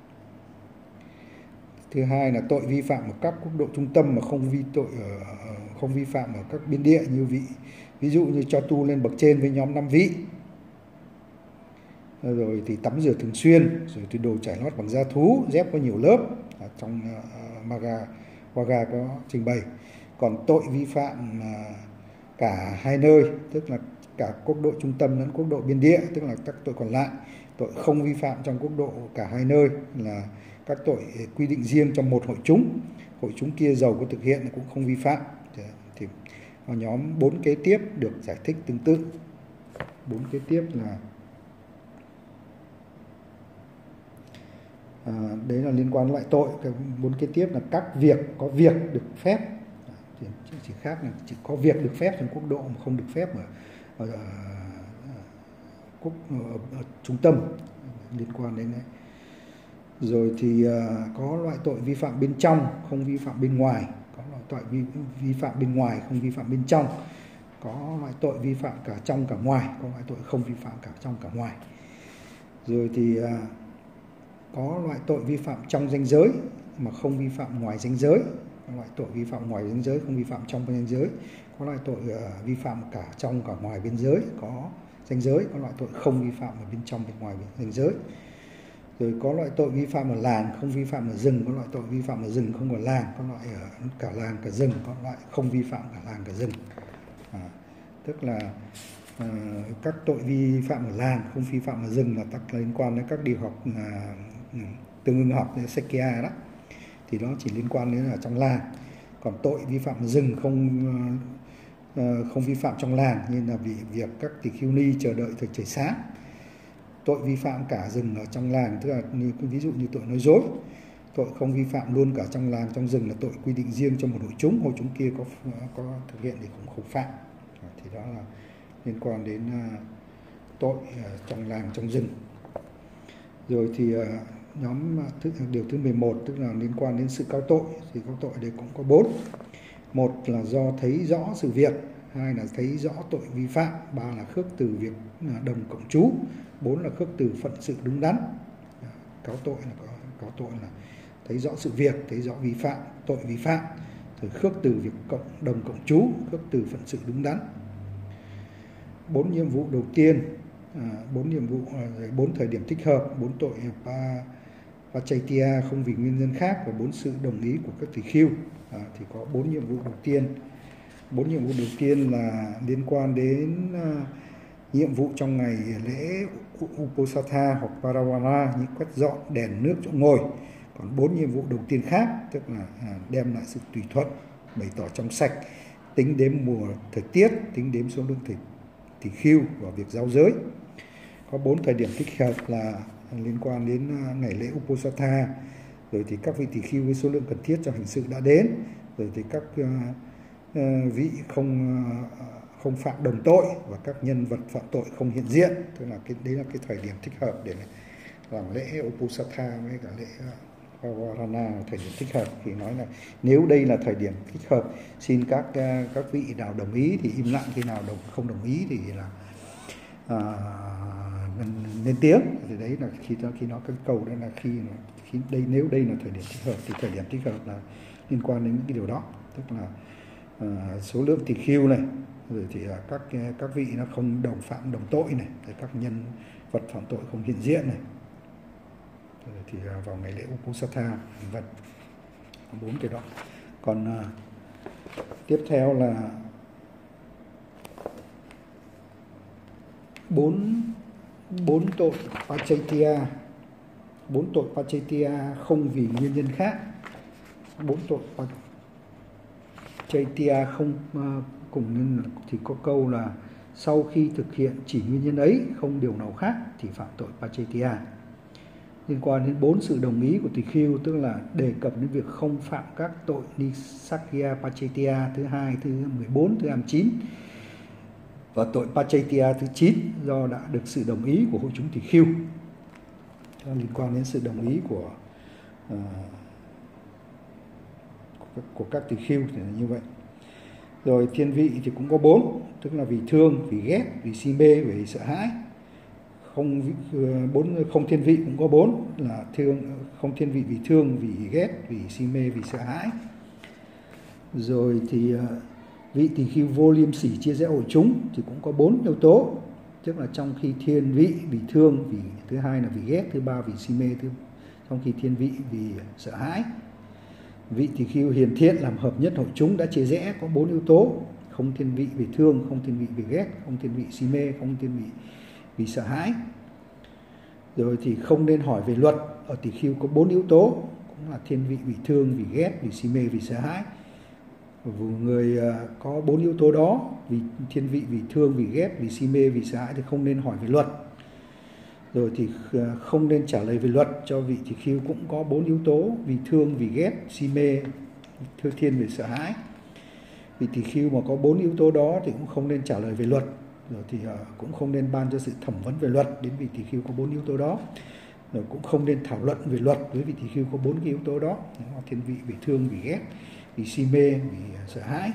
Thứ hai là tội vi phạm ở các quốc độ trung tâm mà không vi tội ở không vi phạm ở các biên địa, như vị ví dụ như cho tu lên bậc trên với nhóm năm vị, rồi thì tắm rửa thường xuyên, rồi thì đồ trải lót bằng da thú, dép có nhiều lớp, ở trong uh, Maga Waga có trình bày. Còn tội vi phạm uh, cả hai nơi, tức là cả quốc độ trung tâm lẫn quốc độ biên địa, tức là các tội còn lại. Tội không vi phạm trong quốc độ cả hai nơi là các tội quy định riêng trong một hội chúng, hội chúng kia giàu có thực hiện cũng không vi phạm. Thì ở nhóm bốn kế tiếp được giải thích tương tự. Bốn kế tiếp là à, đấy là liên quan loại tội. Cái bốn kế tiếp là các việc có việc được phép, chỉ, chỉ khác là chỉ có việc được phép trong quốc độ mà không được phép ở, ở, ở, quốc ở, ở trung tâm liên quan đến đấy. Rồi thì uh, có loại tội vi phạm bên trong, không vi phạm bên ngoài. Có loại tội vi, vi phạm bên ngoài, không vi phạm bên trong. Có loại tội vi phạm cả trong cả ngoài. Có loại tội không vi phạm cả trong cả ngoài. Rồi thì uh, có loại tội vi phạm trong ranh giới mà không vi phạm ngoài ranh giới. Có loại tội vi phạm ngoài ranh giới, không vi phạm trong ranh giới. Có loại tội uh, vi phạm cả trong cả ngoài biên giới, có ranh giới. Có loại tội không vi phạm ở bên trong bên ngoài ranh giới. Rồi có loại tội vi phạm ở làng, không vi phạm ở rừng. Có loại tội vi phạm ở rừng, không ở làng. Có loại ở cả làng cả rừng. Có loại không vi phạm cả làng cả rừng. À, tức là à, các tội vi phạm ở làng, không vi phạm ở rừng là tất liên quan đến các điều học à, tương ứng học như Sekia đó, thì đó chỉ liên quan đến ở trong làng. Còn tội vi phạm ở rừng không à, không vi phạm trong làng, như là vì việc các tỳ khưu ni chờ đợi thời trời sáng. Tội vi phạm cả rừng ở trong làng, tức là như, ví dụ như tội nói dối. Tội không vi phạm luôn cả trong làng trong rừng là tội quy định riêng cho một hội chúng, hội chúng kia có có thực hiện thì cũng không phạm. Thì đó là liên quan đến uh, tội uh, trong làng trong rừng. Rồi thì uh, nhóm thứ, điều thứ mười một, tức là liên quan đến sự cáo tội, thì cáo tội đây cũng có bốn. Một là do thấy rõ sự việc, hai là thấy rõ tội vi phạm, ba là khước từ việc đồng cộng trú, bốn là khước từ phận sự đúng đắn. Cáo tội là có cáo tội là thấy rõ sự việc, thấy rõ vi phạm, tội vi phạm, rồi khước từ việc cộng đồng cộng trú, khước từ phận sự đúng đắn. Bốn nhiệm vụ đầu tiên, bốn nhiệm vụ, bốn thời điểm thích hợp, bốn tội pa Pachaitia không vì nguyên nhân khác và bốn sự đồng ý của các tỳ khưu. À, thì có bốn nhiệm vụ đầu tiên. Bốn nhiệm vụ đầu tiên là liên quan đến uh, nhiệm vụ trong ngày lễ Uposatha hoặc Paravana, như quét dọn đèn nước chỗ ngồi. Còn bốn nhiệm vụ đầu tiên khác, tức là à, đem lại sự tùy thuận, bày tỏ trong sạch, tính đếm mùa thời tiết, tính đếm số lượng tỳ khưu và việc giao giới. có bốn thời điểm thích hợp là liên quan đến ngày lễ Uposatha, rồi thì các vị tỳ khưu với số lượng cần thiết cho hành sự đã đến, rồi thì các uh, uh, vị không uh, không phạm đồng tội và các nhân vật phạm tội không hiện diện. Tức là cái đấy là cái thời điểm thích hợp để làm lễ Uposatha với cả lễ Pavarana, thời điểm thích hợp. Thì nói là nếu đây là thời điểm thích hợp, xin các uh, các vị nào đồng ý thì im lặng, khi nào đồng không đồng ý thì là uh, lên tiếng. Thì đấy là khi nó khi nó cái câu đó là khi khi đây nếu đây là thời điểm thích hợp thì thời điểm thích hợp là liên quan đến những cái điều đó, tức là uh, số lượng tỳ khưu này, rồi thì uh, các các vị nó không đồng phạm đồng tội này, rồi các nhân vật phạm tội không hiện diện này, rồi thì uh, vào ngày lễ Uposatha vật bốn cái đó. Còn uh, tiếp theo là bốn bốn tội Pachaitia, bốn tội Pachaitia không vì nguyên nhân khác. Bốn tội Pachaitia không uh, cùng nên thì có câu là sau khi thực hiện chỉ nguyên nhân ấy, không điều nào khác thì phạm tội Pachaitia. Liên quan đến bốn sự đồng ý của tỳ khưu, tức là đề cập đến việc không phạm các tội Nisakya Pachaitia thứ hai, thứ mười bốn, thứ hai mươi chín và tội Pachaitia thứ chín do đã được sự đồng ý của hội chúng tỳ khưu. Liên quan đến sự đồng ý của uh, của, của các tỳ khưu thì là như vậy. Rồi thiên vị thì cũng có bốn, tức là vì thương, vì ghét, vì si mê, vì sợ hãi. Không bốn không thiên vị cũng có bốn, là thương, không thiên vị vì thương, vì ghét, vì si mê, vì sợ hãi. Rồi thì uh, vị tỳ khưu vô liêm sỉ chia rẽ hội chúng thì cũng có bốn yếu tố, tức là trong khi thiên vị vì thương, vì thứ hai là vì ghét, thứ ba vì si mê, thứ trong khi thiên vị vì sợ hãi. Vị tỳ khưu hiền thiện làm hợp nhất hội chúng đã chia rẽ có bốn yếu tố: không thiên vị vì thương, không thiên vị vì ghét, không thiên vị si mê, không thiên vị vì sợ hãi. Rồi thì không nên hỏi về luật, ở tỳ khưu có bốn yếu tố, cũng là thiên vị vì thương, vì ghét, vì si mê, vì sợ hãi. Và người có bốn yếu tố đó, vì thiên vị vì thương, vì ghét, vì si mê, vì sợ hãi thì không nên hỏi về luật. Rồi thì không nên trả lời về luật cho vị tỳ khưu cũng có bốn yếu tố: vì thương, vì ghét, si mê, thương thiên, vì sợ hãi. Vị tỳ khưu mà có bốn yếu tố đó thì cũng không nên trả lời về luật. Rồi thì cũng không nên ban cho sự thẩm vấn về luật đến vị tỳ khưu có bốn yếu tố đó. Rồi cũng không nên thảo luận về luật với vị tỳ khưu có bốn cái yếu tố đó: thiên vị, vì thương, vì ghét, vì si mê, vì sợ hãi.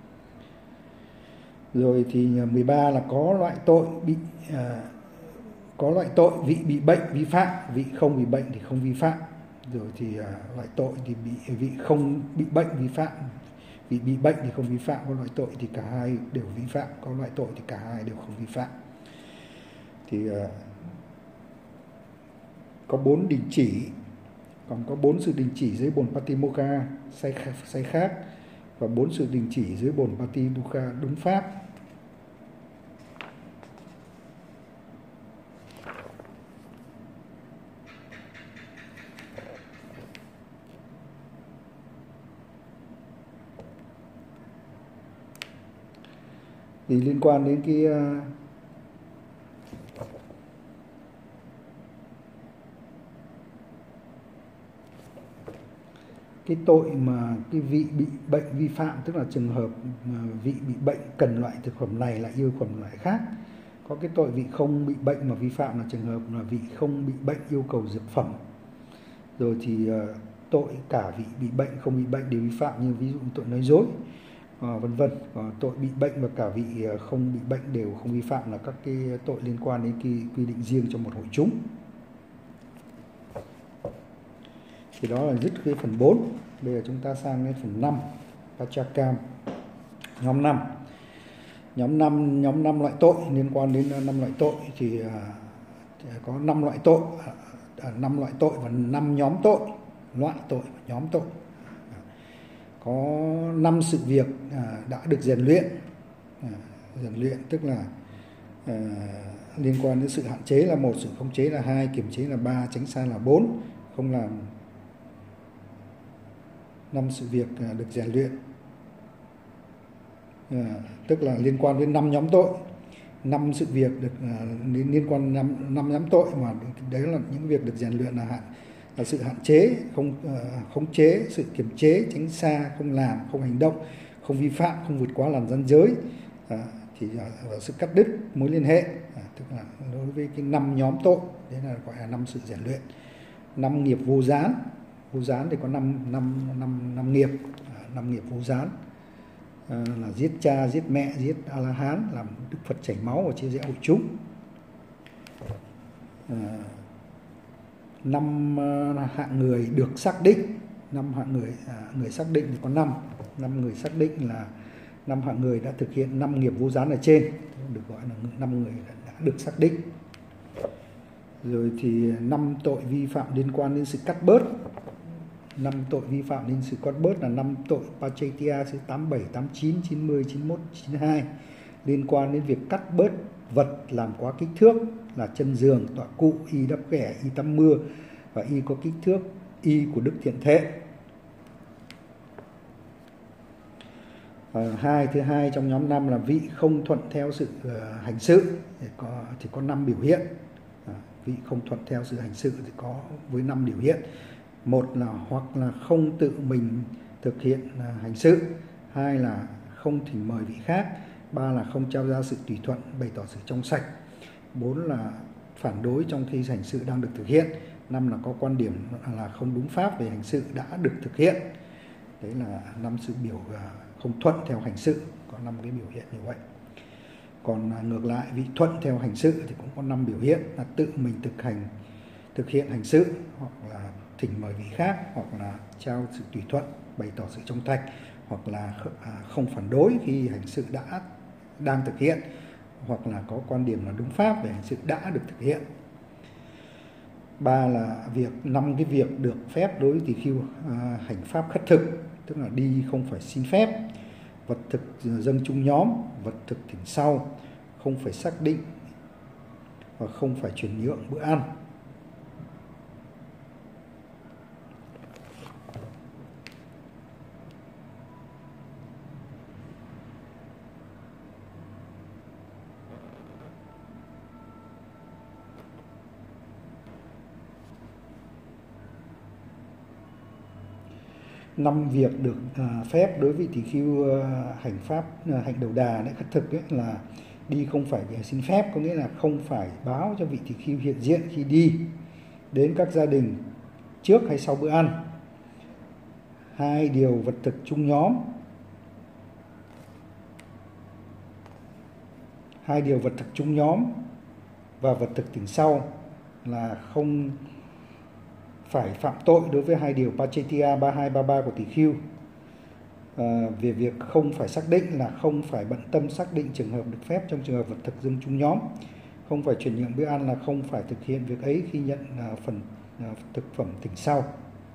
Rồi thì mười ba là có loại tội bị à, có loại tội vị bị bệnh vi phạm, vị không bị bệnh thì không vi phạm. Rồi thì à, loại tội thì bị vị không bị bệnh vi phạm, vị bị bệnh thì không vi phạm. Có loại tội thì cả hai đều vi phạm, có loại tội thì cả hai đều không vi phạm. Thì à, có bốn đình chỉ, còn có bốn sự đình chỉ dưới bồn Patimokkha sai, sai khác, và bốn sự đình chỉ dưới bồn Patidukha đúng pháp. Thì liên quan đến cái cái tội mà cái vị bị bệnh vi phạm, tức là trường hợp mà vị bị bệnh cần loại thực phẩm này lại yêu phẩm loại khác. Có cái tội vị không bị bệnh mà vi phạm là trường hợp là vị không bị bệnh yêu cầu dược phẩm. Rồi thì uh, tội cả vị bị bệnh không bị bệnh đều vi phạm, như ví dụ tội nói dối, uh, vân vân. Và tội bị bệnh và cả vị không bị bệnh đều không vi phạm là các cái tội liên quan đến cái quy định riêng cho một hội chúng. Thì đó là dứt cái phần bốn. Bây giờ chúng ta sang đến phần năm, Pachakam. Nhóm năm. Nhóm năm nhóm năm loại tội, liên quan đến năm loại tội thì, uh, thì có năm loại tội, uh, năm loại tội và năm nhóm tội, loại tội và nhóm tội. Có năm sự việc uh, đã được rèn luyện. Uh, rèn luyện tức là uh, liên quan đến sự hạn chế là một, sự khống chế là hai, kiểm chế là ba, tránh sai là bốn, không làm. Năm sự việc được rèn luyện, à, tức là liên quan đến năm nhóm tội. năm sự việc được uh, liên, liên quan năm năm nhóm tội mà đấy là những việc được rèn luyện là hạn là sự hạn chế, không uh, khống chế, sự kiềm chế, tránh xa, không làm, không hành động, không vi phạm, không vượt quá làn ranh giới, uh, thì uh, sự cắt đứt mối liên hệ, uh, tức là đối với cái năm nhóm tội, đấy là gọi là năm sự rèn luyện. Năm nghiệp vô gián, vô gián thì có năm năm năm năm nghiệp, uh, năm nghiệp vô gián. À, là giết cha, giết mẹ, giết A-la-hán, làm Đức Phật chảy máu và chia rẽ hội chúng. À, năm uh, hạng người được xác định, năm hạng người à, người xác định thì có năm, năm người xác định là năm hạng người đã thực hiện năm nghiệp vô gián ở trên, được gọi là năm người đã, đã được xác định. Rồi thì năm tội vi phạm liên quan đến sự cắt bớt. Năm tội vi phạm đến sự cắt bớt là năm tội Pachaytiya thứ tám mươi bảy, tám mươi chín, chín mươi, chín mươi mốt, chín mươi hai liên quan đến việc cắt bớt vật làm quá kích thước là chân giường, tọa cụ, y đắp ghẻ, y tắm mưa và y có kích thước y của đức thiện thệ. À, hai thứ hai trong nhóm năm là vị không thuận theo sự uh, hành sự thì có thì có năm biểu hiện. À, vị không thuận theo sự hành sự thì có với năm biểu hiện. Một là hoặc là không tự mình thực hiện uh, hành sự, hai là không thỉnh mời vị khác, ba là không trao ra sự tùy thuận bày tỏ sự trong sạch, bốn là phản đối trong khi hành sự đang được thực hiện, năm là có quan điểm là không đúng pháp về hành sự đã được thực hiện. Đấy là năm sự biểu uh, không thuận theo hành sự, có năm cái biểu hiện như vậy. Còn uh, ngược lại vị thuận theo hành sự thì cũng có năm biểu hiện là tự mình thực hành thực hiện hành sự, hoặc là thỉnh mời vị khác, hoặc là trao sự tùy thuận bày tỏ sự trong sạch, hoặc là không phản đối khi hành sự đã đang thực hiện, hoặc là có quan điểm là đúng pháp về hành sự đã được thực hiện. Ba là việc năm cái việc được phép đối với tỳ khưu à, hành pháp khất thực, tức là đi không phải xin phép, vật thực dâng chung nhóm, vật thực thỉnh sau, không phải xác định và không phải chuyển nhượng bữa ăn. Năm việc được à, phép đối với tỳ khưu à, hành pháp à, hành đầu đà để khất thực ấy, là đi không phải xin phép, có nghĩa là không phải báo cho vị tỳ khưu hiện diện khi đi đến các gia đình trước hay sau bữa ăn. Hai điều vật thực chung nhóm, hai điều vật thực chung nhóm và vật thực thỉnh sau là không phải phạm tội đối với hai điều Pachaytiya ba mươi hai, ba mươi ba của tỳ khưu. À, về việc không phải xác định là không phải bận tâm xác định trường hợp được phép trong trường hợp vật thực dâng chung nhóm, không phải chuyển nhượng bữa ăn là không phải thực hiện việc ấy khi nhận à, phần à, thực phẩm thỉnh sau.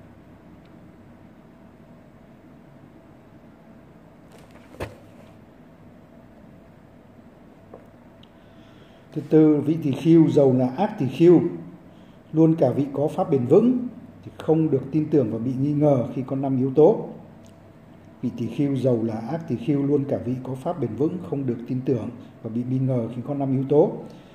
Thứ tư, vị tỳ khưu dầu là ác tỳ khưu, luôn cả vị có pháp bền vững thì không được tin tưởng và bị nghi ngờ khi có năm yếu tố. Vị tỳ khưu dầu là ác tỳ khưu, luôn cả vị có pháp bền vững không được tin tưởng và bị nghi ngờ khi có năm yếu tố.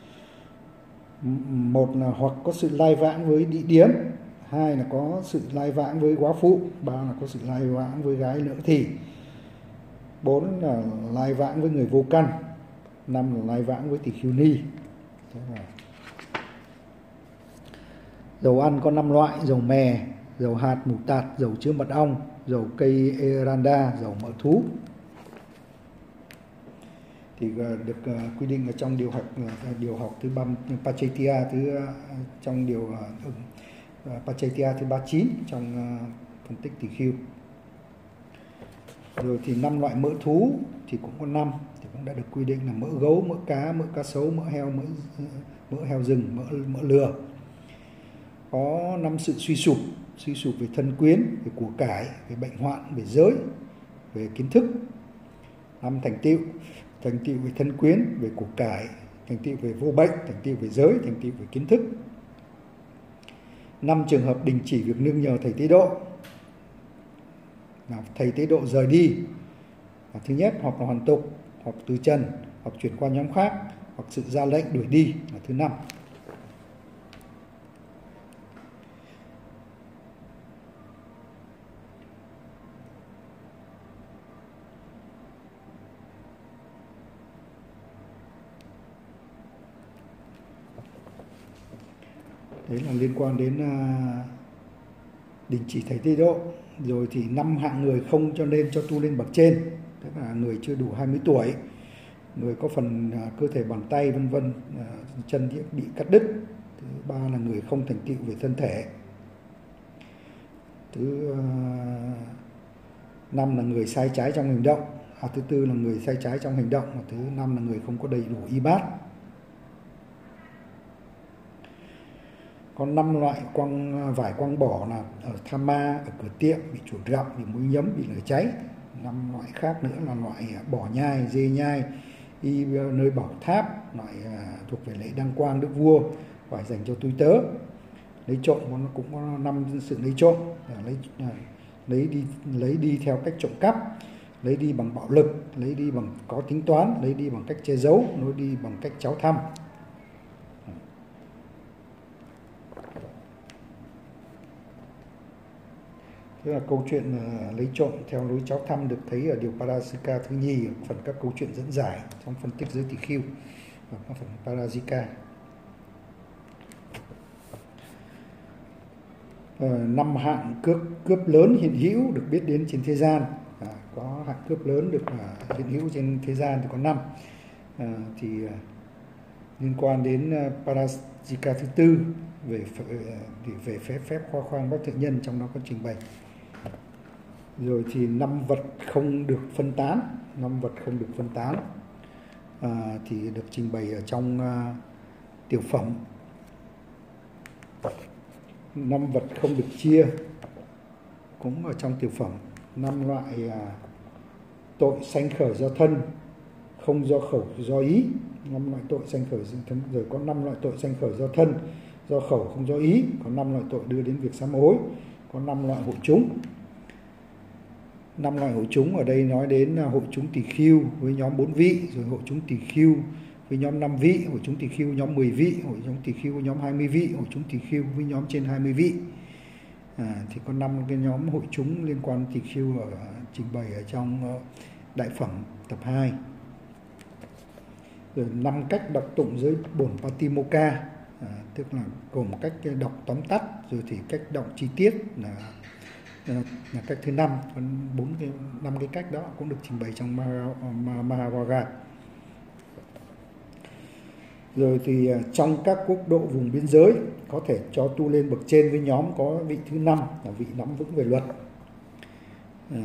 Một là hoặc có sự lai vãng với đĩ điếm, hai là có sự lai vãng với góa phụ, ba là có sự lai vãng với gái lưỡng thì, bốn là lai vãng với người vô căn, năm là lai vãng với tỳ khưu ni. Dầu ăn có năm loại: dầu mè, dầu hạt mù tạt, dầu chứa mật ong, dầu cây eranda, dầu mỡ thú. Thì được quy định ở trong điều học điều học thứ ba Pachaytiya thứ trong điều uh, Pachaytiya thứ ba mươi chín trong uh, phân tích tỳ khưu. Rồi thì năm loại mỡ thú thì cũng có năm, thì cũng đã được quy định là mỡ gấu, mỡ cá, mỡ cá sấu, mỡ heo, mỡ mỡ heo rừng, mỡ mỡ lừa. Có năm sự suy sụp, suy sụp về thân quyến, về của cải, về bệnh hoạn, về giới, về kiến thức. Năm thành tựu, thành tựu về thân quyến, về của cải, thành tựu về vô bệnh, thành tựu về giới, thành tựu về kiến thức. Năm trường hợp đình chỉ việc nương nhờ thầy tế độ, là thầy tế độ rời đi. Thứ nhất, hoặc là hoàn tục, hoặc từ trần, hoặc chuyển qua nhóm khác, hoặc sự ra lệnh đuổi đi là thứ năm. Đấy là liên quan đến uh, đình chỉ thầy chế độ. Rồi thì năm hạng người không cho nên cho tu lên bậc trên, tức là người chưa đủ hai mươi tuổi, người có phần uh, cơ thể bàn tay vân vân, uh, chân bị cắt đứt. Thứ ba là người không thành tựu về thân thể. Thứ uh, năm là người sai trái trong hành động. À, thứ tư là người sai trái trong hành động. Và thứ năm là người không có đầy đủ y bát. Có năm loại quăng vải quăng bỏ là ở tham ma, ở cửa tiệm, bị chuột gặm, bị muối nhấm, bị lửa cháy. Năm loại khác nữa là loại bỏ nhai, dê nhai, y nơi bảo tháp, loại thuộc về lễ đăng quang đức vua, phải dành cho túi tớ. Lấy trộm cũng có năm sự lấy trộm, lấy lấy đi lấy đi theo cách trộm cắp, lấy đi bằng bạo lực, lấy đi bằng có tính toán, lấy đi bằng cách che giấu, lấy đi bằng cách cháu thăm. Tức là câu chuyện uh, lấy trộm theo lối cháu thăm được thấy ở điều Parajika thứ nhì, phần các câu chuyện dẫn giải trong phân tích giới tỳ khưu và các phần Parajika. Uh, năm hạng cướp cướp lớn hiện hữu được biết đến trên thế gian. À, có hạng cướp lớn được uh, hiện hữu trên thế gian thì có năm. Uh, thì uh, liên quan đến uh, Parajika thứ tư về uh, về phép phép khoa khoang bác thượng nhân, trong đó có trình bày. Rồi thì năm vật không được phân tán, năm vật không được phân tán à, thì được trình bày ở trong uh, tiểu phẩm. Năm vật không được chia cũng ở trong tiểu phẩm. Năm loại uh, tội sanh khởi do thân, không do khẩu do ý. Năm loại tội sanh khởi do thân, rồi có năm loại tội sanh khởi do thân, do khẩu không do ý. Có năm loại tội đưa đến việc sám hối. Có năm loại hội chúng. Năm loại hội chúng ở đây nói đến hội chúng tỳ khưu với nhóm bốn vị, rồi hội chúng tỳ khưu với nhóm năm vị, hội chúng tỳ khưu nhóm mười vị, hội chúng tỳ khưu với nhóm hai mươi vị, hội chúng tỳ khưu với nhóm trên hai mươi vị. À, thì có năm cái nhóm hội chúng liên quan tỳ khưu ở trình bày ở trong đại phẩm tập hai. Rồi năm cách đọc tụng giới bổn Patimokkha, à, tức là gồm cách đọc tóm tắt, rồi thì cách đọc chi tiết là là cách thứ năm. Còn bốn cái năm cái cách đó cũng được trình bày trong Mahabharata. Rồi thì trong các quốc độ vùng biên giới có thể cho tu lên bậc trên với nhóm có vị thứ năm là vị nắm vững về luật. À,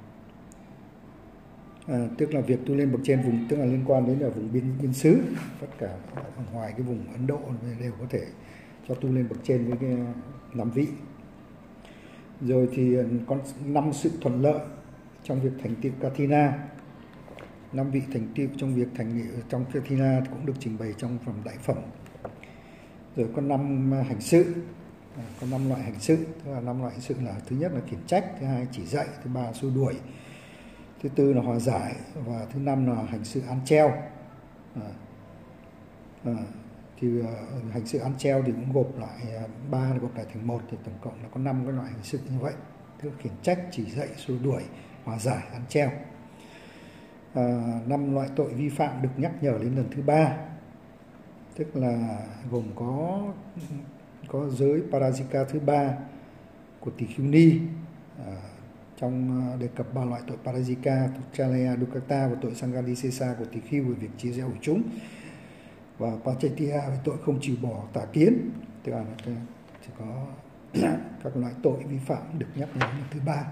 à, tức là việc tu lên bậc trên vùng, tức là liên quan đến ở vùng biên biên xứ, tất cả ở ngoài cái vùng Ấn Độ đều có thể cho tu lên bậc trên với cái năm vị. Rồi thì có năm sự thuận lợi trong việc thành tựu Kathina. Năm vị thành tựu trong việc thành trong Kathina cũng được trình bày trong phần đại phẩm. Rồi có năm hành sự, có năm loại hành sự, tức là năm loại hành sự là thứ nhất là khiển trách, thứ hai chỉ dạy, thứ ba xua đuổi, thứ tư là hòa giải, và thứ năm là hành sự án treo. À, à, thì uh, hành sự án treo thì cũng gộp lại ba uh, gộp lại thành một, thì tổng cộng là có năm cái loại hành sự như vậy, tức khiển trách, chỉ dạy, xua đuổi, hòa giải, án treo. Năm uh, loại tội vi phạm được nhắc nhở đến lần thứ ba, tức là gồm có có giới Parajika thứ ba của Tỳ Khưu Ni, uh, trong uh, đề cập ba loại tội Parajika, Tuchalaya Dukkata và tội Sanghadisesa của Tỳ Khưu về việc chia rẽ hội chúng, và Pachitya về tội không chịu bỏ tà kiến, tức là chỉ có các loại tội vi phạm được nhắc nhở lần thứ ba.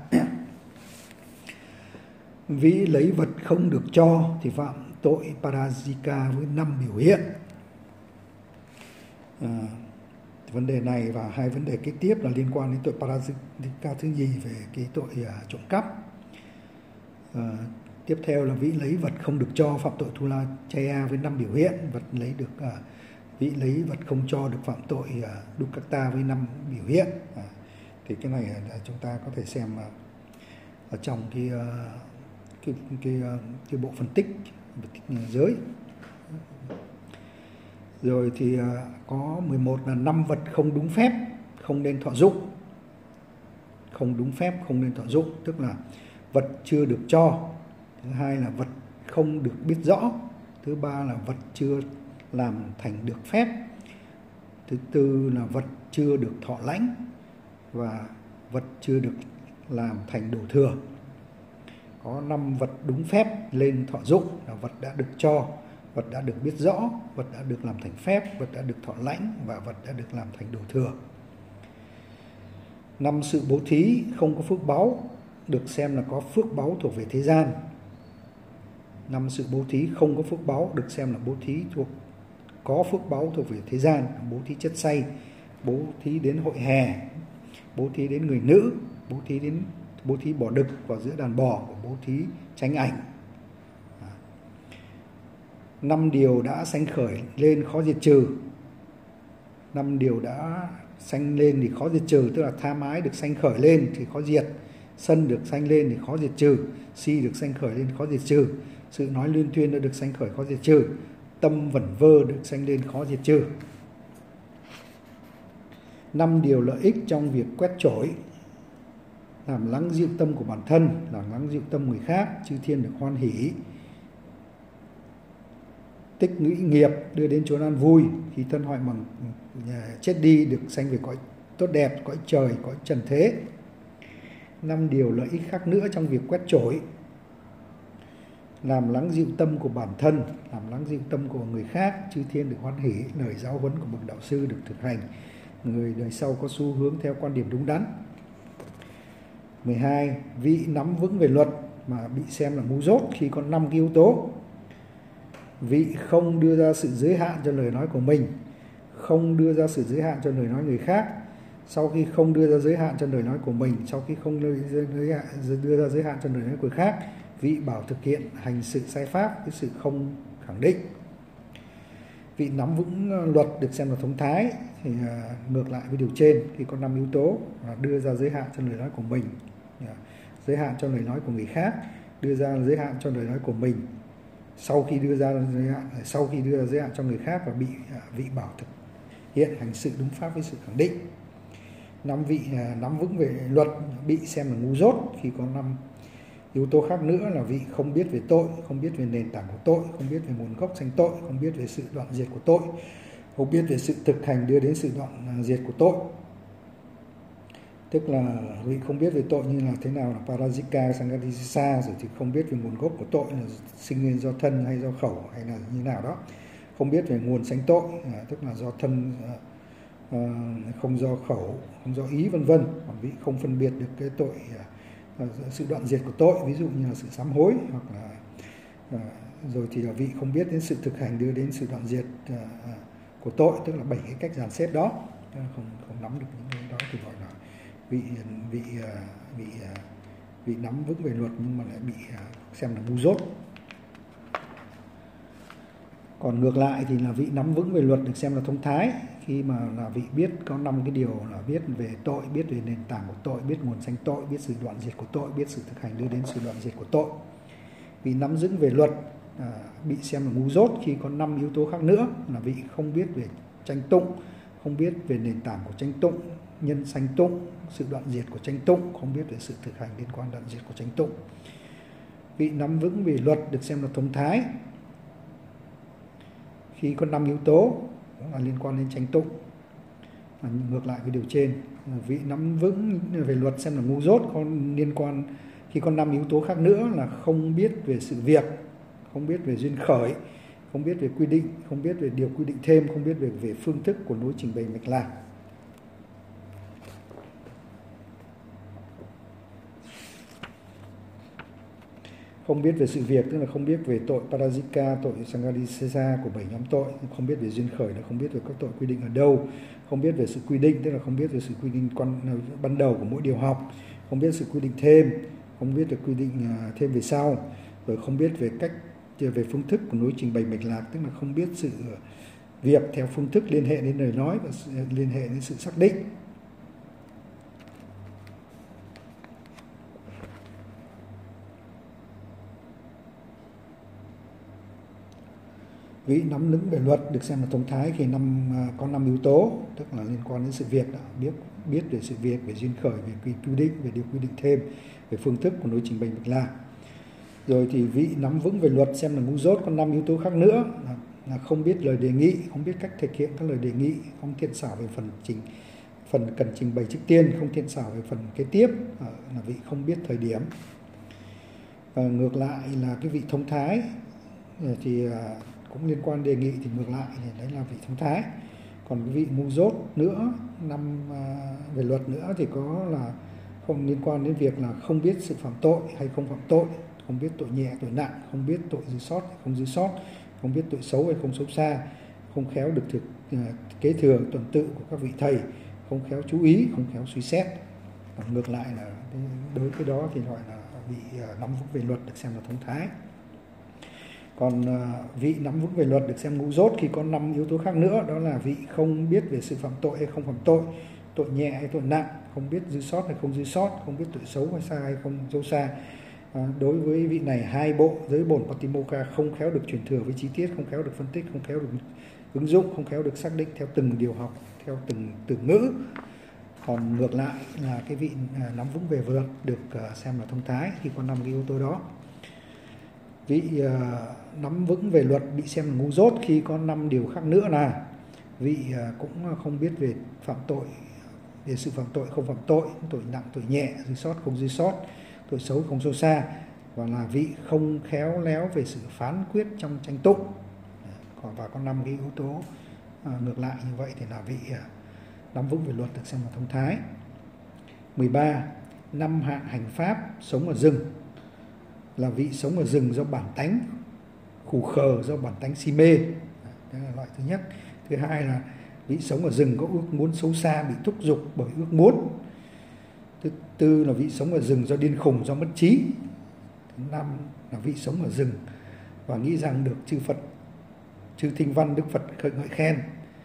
Vĩ lấy vật không được cho thì phạm tội Parajika với năm biểu hiện. À, vấn đề này và hai vấn đề kế tiếp là liên quan đến tội Parajika thứ nhì về cái tội uh, trộm cắp. À, tiếp theo là vĩ lấy vật không được cho phạm tội Thula Chaya với năm biểu hiện. Vật lấy được uh, vĩ lấy vật không cho được phạm tội uh, Dukkata với năm biểu hiện. À, thì cái này uh, chúng ta có thể xem uh, ở trong cái uh, cái, cái, cái, cái bộ phân tích giới. Rồi thì có mười một là năm vật không đúng phép, không nên thọ dụng. Không đúng phép, không nên thọ dụng, tức là vật chưa được cho. Thứ hai là vật không được biết rõ. Thứ ba là vật chưa làm thành được phép. Thứ tư là vật chưa được thọ lãnh. Và vật chưa được làm thành đồ thừa. Có năm vật đúng phép lên thọ dụng là vật đã được cho, vật đã được biết rõ, vật đã được làm thành phép, vật đã được thọ lãnh và vật đã được làm thành đồ thừa. Năm sự bố thí không có phước báu được xem là có phước báu thuộc về thế gian. Năm sự bố thí không có phước báu được xem là bố thí thuộc có phước báu thuộc về thế gian. Bố thí chất say, bố thí đến hội hè, bố thí đến người nữ, bố thí đến bố thí bỏ đực vào giữa đàn bò, bố thí tranh ảnh. Năm điều đã sanh khởi lên khó diệt trừ. Năm điều đã sanh lên thì khó diệt trừ, tức là tham ái được sanh khởi lên thì khó diệt, sân được sanh lên thì khó diệt trừ, si được sanh khởi lên khó diệt trừ, sự nói luyên thuyên đã được sanh khởi khó diệt trừ, tâm vẩn vơ được sanh lên khó diệt trừ. Năm điều lợi ích trong việc quét chổi: làm lắng dịu tâm của bản thân, làm lắng dịu tâm người khác, chư thiên được hoan hỷ. Tích lũy nghiệp đưa đến chốn an vui, khi thân hoại bằng chết đi được sanh về cõi tốt đẹp, cõi trời, cõi trần thế. Năm điều lợi ích khác nữa trong việc quét chổi: làm lắng dịu tâm của bản thân, làm lắng dịu tâm của người khác, chư thiên được hoan hỷ. Lời giáo huấn của bậc đạo sư được thực hành, người đời sau có xu hướng theo quan điểm đúng đắn. mười hai. Vị nắm vững về luật mà bị xem là ngu dốt khi có năm cái yếu tố. Vị không đưa ra sự giới hạn cho lời nói của mình, không đưa ra sự giới hạn cho lời nói người khác. Sau khi không đưa ra giới hạn cho lời nói của mình, sau khi không đưa ra giới hạn cho lời nói của người khác, vị bảo thực hiện hành sự sai pháp với sự không khẳng định. Vị nắm vững luật được xem là thông thái, thì ngược lại với điều trên, khi có năm yếu tố là đưa ra giới hạn cho lời nói của mình, giới hạn cho lời nói của người khác, đưa ra giới hạn cho lời nói của mình, sau khi đưa ra giới hạn, sau khi đưa ra giới hạn cho người khác, và bị vị bảo thực hiện hành sự đúng pháp với sự khẳng định. Năm vị nắm vững về luật bị xem là ngu dốt khi có năm yếu tố khác nữa là vị không biết về tội, không biết về nền tảng của tội, không biết về nguồn gốc sanh tội, không biết về sự đoạn diệt của tội, không biết về sự thực hành đưa đến sự đoạn diệt của tội. Tức là vị không biết về tội như là thế nào là parajika, sanghadisa, rồi thì không biết về nguồn gốc của tội là sinh nguyên do thân hay do khẩu hay là như nào đó. Không biết về nguồn sanh tội, tức là do thân, không do khẩu, không do ý, vân vân. Còn vị không phân biệt được cái tội, sự đoạn diệt của tội, ví dụ như là sự sám hối, hoặc là rồi thì là vị không biết đến sự thực hành đưa đến sự đoạn diệt của tội, tức là bảy cái cách dàn xếp đó, không không nắm được những cái đó thì gọi là vị vị vị vị nắm vững về luật nhưng mà lại bị xem là ngu dốt. Còn ngược lại thì là vị nắm vững về luật được xem là thông thái, khi mà là vị biết có năm cái điều là biết về tội, biết về nền tảng của tội, biết nguồn sanh tội, biết sự đoạn diệt của tội, biết sự thực hành đưa đến sự đoạn diệt của tội. Vị nắm vững về luật à, bị xem là ngu dốt khi có năm yếu tố khác nữa là vị không biết về tranh tụng, không biết về nền tảng của tranh tụng, nhân sanh tụng, sự đoạn diệt của tranh tụng, không biết về sự thực hành liên quan đoạn diệt của tranh tụng. Vị nắm vững về luật được xem là thông thái khi có năm yếu tố là liên quan đến tranh tụng. À, ngược lại với điều trên, vị nắm vững về luật xem là ngu dốt còn liên quan khi có năm yếu tố khác nữa là không biết về sự việc, không biết về duyên khởi, không biết về quy định, không biết về điều quy định thêm, không biết về, về phương thức của nối trình bày mạch lạc. Không biết về sự việc, tức là không biết về tội parajika, tội sanghadisa của bảy nhóm tội, không biết về duyên khởi là không biết về các tội quy định ở đâu, không biết về sự quy định, tức là không biết về sự quy định quan, ban đầu của mỗi điều học, không biết sự quy định thêm, không biết được quy định thêm về sau, rồi không biết về cách về phương thức của nối trình bày mạch lạc, tức là không biết sự việc theo phương thức liên hệ đến lời nói và liên hệ đến sự xác định. Vị nắm vững về luật được xem là thông thái khi năm có năm yếu tố, tức là liên quan đến sự việc, đã biết biết về sự việc, về duyên khởi, về quy, quy định, về điều quy định thêm, về phương thức của đối trình bày mạch lạc. Rồi thì vị nắm vững về luật xem là ngu dốt có năm yếu tố khác nữa, là, là không biết lời đề nghị, không biết cách thực hiện các lời đề nghị, không thiện xảo về phần trình phần cần trình bày trước tiên, không thiện xảo về phần kế tiếp, là vị không biết thời điểm. Và ngược lại là cái vị thông thái thì cũng liên quan đề nghị, thì ngược lại thì đấy là vị thông thái. Còn cái vị ngu dốt nữa, năm về luật nữa thì có là không liên quan đến việc là không biết sự phạm tội hay không phạm tội, không biết tội nhẹ tội nặng, không biết tội dư sót hay không dư sót, không biết tội xấu hay không xấu xa, không khéo được thực uh, kế thừa tuần tự của các vị thầy, không khéo chú ý, không khéo suy xét. Còn ngược lại là đối với đó thì gọi là vị uh, nắm vững về luật được xem là thông thái. Còn uh, vị nắm vững về luật được xem ngu dốt khi có năm yếu tố khác nữa, đó là vị không biết về sự phạm tội hay không phạm tội, tội nhẹ hay tội nặng, không biết dư sót hay không dư sót, không biết tội xấu hay sai hay không xấu xa. À, đối với vị này, hai bộ giới bổn Patimokkha không khéo được truyền thừa với chi tiết, không khéo được phân tích, không khéo được ứng dụng, không khéo được xác định theo từng điều học, theo từng từ ngữ. Còn ngược lại là cái vị à, nắm vững về luật được à, xem là thông thái khi có năm cái yếu tố đó. Vị à, nắm vững về luật bị xem là ngu dốt khi có năm điều khác nữa là vị à, cũng không biết về phạm tội, về sự phạm tội không phạm tội, tội nặng tội nhẹ, dư sót không dư sót, tội xấu không xấu xa, và là vị không khéo léo về sự phán quyết trong tranh tụng. Còn và có năm cái yếu tố à, ngược lại như vậy thì là vị à, nắm vững về luật được xem là thông thái. mười ba. Năm hạng hành pháp sống ở rừng, là vị sống ở rừng do bản tánh khủ khờ, do bản tánh si mê. Đó là loại thứ nhất. Thứ hai là vị sống ở rừng có ước muốn xấu xa, bị thúc giục bởi ước muốn. Thứ tư là vị sống ở rừng do điên khùng, do mất trí. Thứ năm là vị sống ở rừng và nghĩ rằng được chư Phật, chư Thinh Văn, Đức Phật khởi ngợi khen.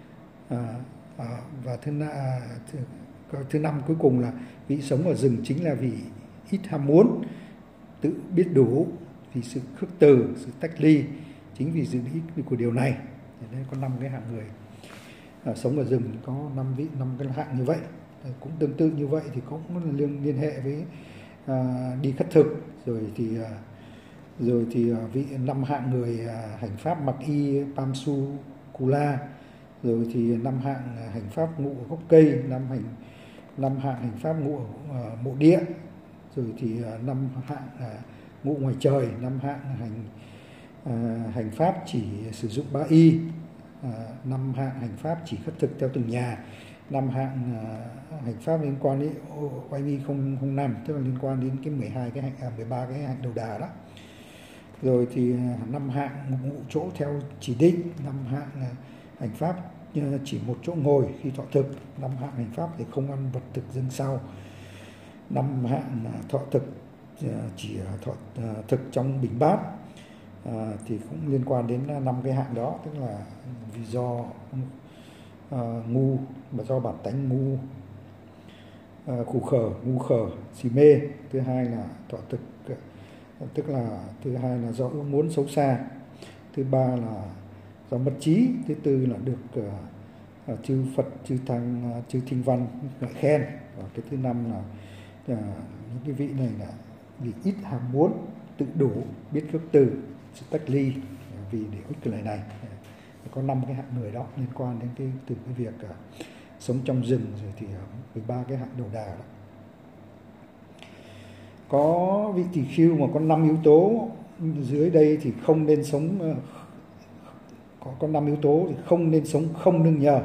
À, à, và thứ, à, thứ, thứ năm cuối cùng là vị sống ở rừng chính là vì ít ham muốn, tự biết đủ, vì sự khước từ, sự tách ly. Chính vì sự ích của điều này nên có năm cái hạng người à, sống ở rừng, có năm vị năm cái hạng như vậy. Cũng tương tự như vậy thì cũng liên liên hệ với à, đi khất thực, rồi thì à, rồi thì à, vị năm hạng người à, hành pháp mặc y Pamsu Kula, rồi thì năm hạng à, hành pháp ngụ ở gốc cây, năm hành năm hạng hành pháp ngụ ở à, mộ địa, rồi thì à, năm hạng à, ngụ ngoài trời, năm hạng hành à, hành pháp chỉ sử dụng ba y, à, năm hạng hành pháp chỉ khất thực theo từng nhà, năm hạng uh, hành pháp liên quan đến oai nghi không không năm, tức là liên quan đến cái mười hai cái hạnh à, mười ba cái hạnh đầu đà đó. Rồi thì uh, năm hạng ngụ chỗ theo chỉ định, năm hạng uh, hành pháp uh, chỉ một chỗ ngồi khi thọ thực, năm hạng hành pháp thì không ăn vật thực dâng sau, năm hạng uh, thọ thực uh, chỉ uh, thọ uh, thực trong bình bát. Uh, thì cũng liên quan đến năm cái hạng đó, tức là vì do Uh, ngu và do bản tánh ngu, uh, khủ khờ, ngu khờ, si mê. Thứ hai là thọ thực, uh, tức là thứ hai là do ước muốn xấu xa. Thứ ba là do mất trí. Thứ tư là được uh, uh, chư Phật, chư Thăng, uh, chư Thinh Văn ngợi khen. Và cái thứ năm là uh, những cái vị này là vì ít ham muốn, tự đủ, biết khước từ, sự tách ly, uh, vì để ích cái lời này. Có năm cái hạng người đó liên quan đến cái từ cái việc uh, sống trong rừng, rồi thì mười ba cái hạng đầu đà đó. Có vị tỳ khưu mà có năm yếu tố dưới đây thì không nên sống, uh, có có năm yếu tố thì không nên sống không nương nhờ.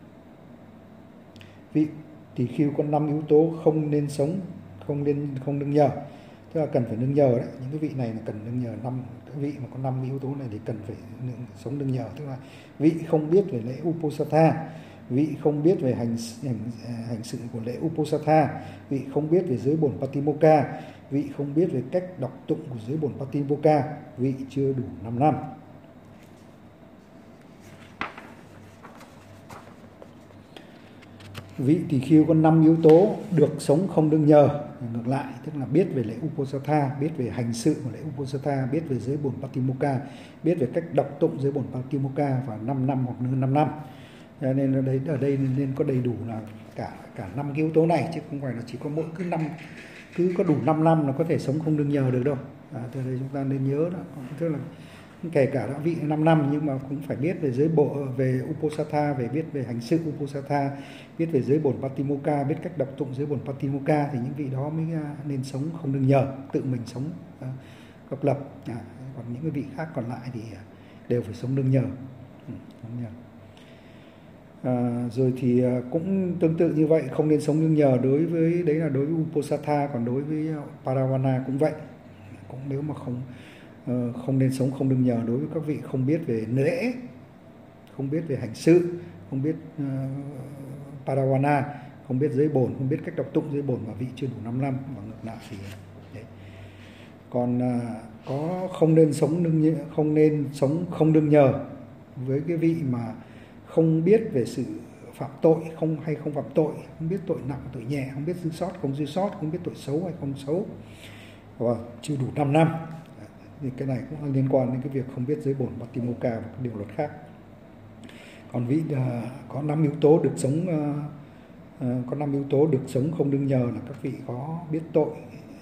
Vị tỳ khưu có năm yếu tố không nên sống không nên không nương nhờ, tức là cần phải nương nhờ đấy. Những cái vị này là cần nương nhờ. Năm cái vị mà có năm yếu tố này thì cần phải nương, sống nương nhờ, tức là vị không biết về lễ Uposatha, vị không biết về hành hành hành sự của lễ Uposatha, vị không biết về giới bổn Patimokkha, vị không biết về cách đọc tụng của giới bổn Patimokkha, vị chưa đủ năm năm. Vị tỳ khưu có năm yếu tố được sống không đương nhờ. Ngược lại, tức là biết về lễ Uposatha, biết về hành sự của lễ Uposatha, biết về giới bổn Patimokkha, biết về cách đọc tụng giới bổn Patimokkha và năm năm hoặc hơn năm năm. Cho nên ở đây, ở đây nên có đầy đủ là cả cả năm yếu tố này, chứ không phải là chỉ có mỗi cứ năm cứ có đủ năm năm là có thể sống không đương nhờ được đâu. À, từ đây chúng ta nên nhớ đó, tức là kể cả đã vị năm năm nhưng mà cũng phải biết về giới bộ, về Uposatha, về biết về hành sự Uposatha, biết về giới bổn Patimokkha, biết cách đọc tụng giới bổn Patimokkha, thì những vị đó mới nên sống không đương nhờ, tự mình sống uh, độc lập. À, còn những cái vị khác còn lại thì đều phải sống đương nhờ. Ừ, đương nhờ. À, rồi thì cũng tương tự như vậy, không nên sống đương nhờ đối với, đấy là đối với Uposatha, còn đối với Paravana cũng vậy, cũng nếu mà không uh, không nên sống không đương nhờ đối với các vị không biết về lễ, không biết về hành sự, không biết uh, Paravana, không biết giới bổn, không biết cách đọc tụng giới bổn và vị chưa đủ năm năm, và ngược lại thì đấy. Còn uh, có không nên sống đương không nên sống không đương nhờ với cái vị mà không biết về sự phạm tội không hay không phạm tội, không biết tội nặng tội nhẹ, không biết dư sót không dư sót, không biết tội xấu hay không xấu, và chưa đủ năm năm. Thì cái này cũng liên quan đến cái việc không biết giới bổn Patimokkha và các điều luật khác. Còn vị uh, có năm yếu tố được sống uh, uh, có năm yếu tố được sống không đương nhờ là các vị có biết tội, uh,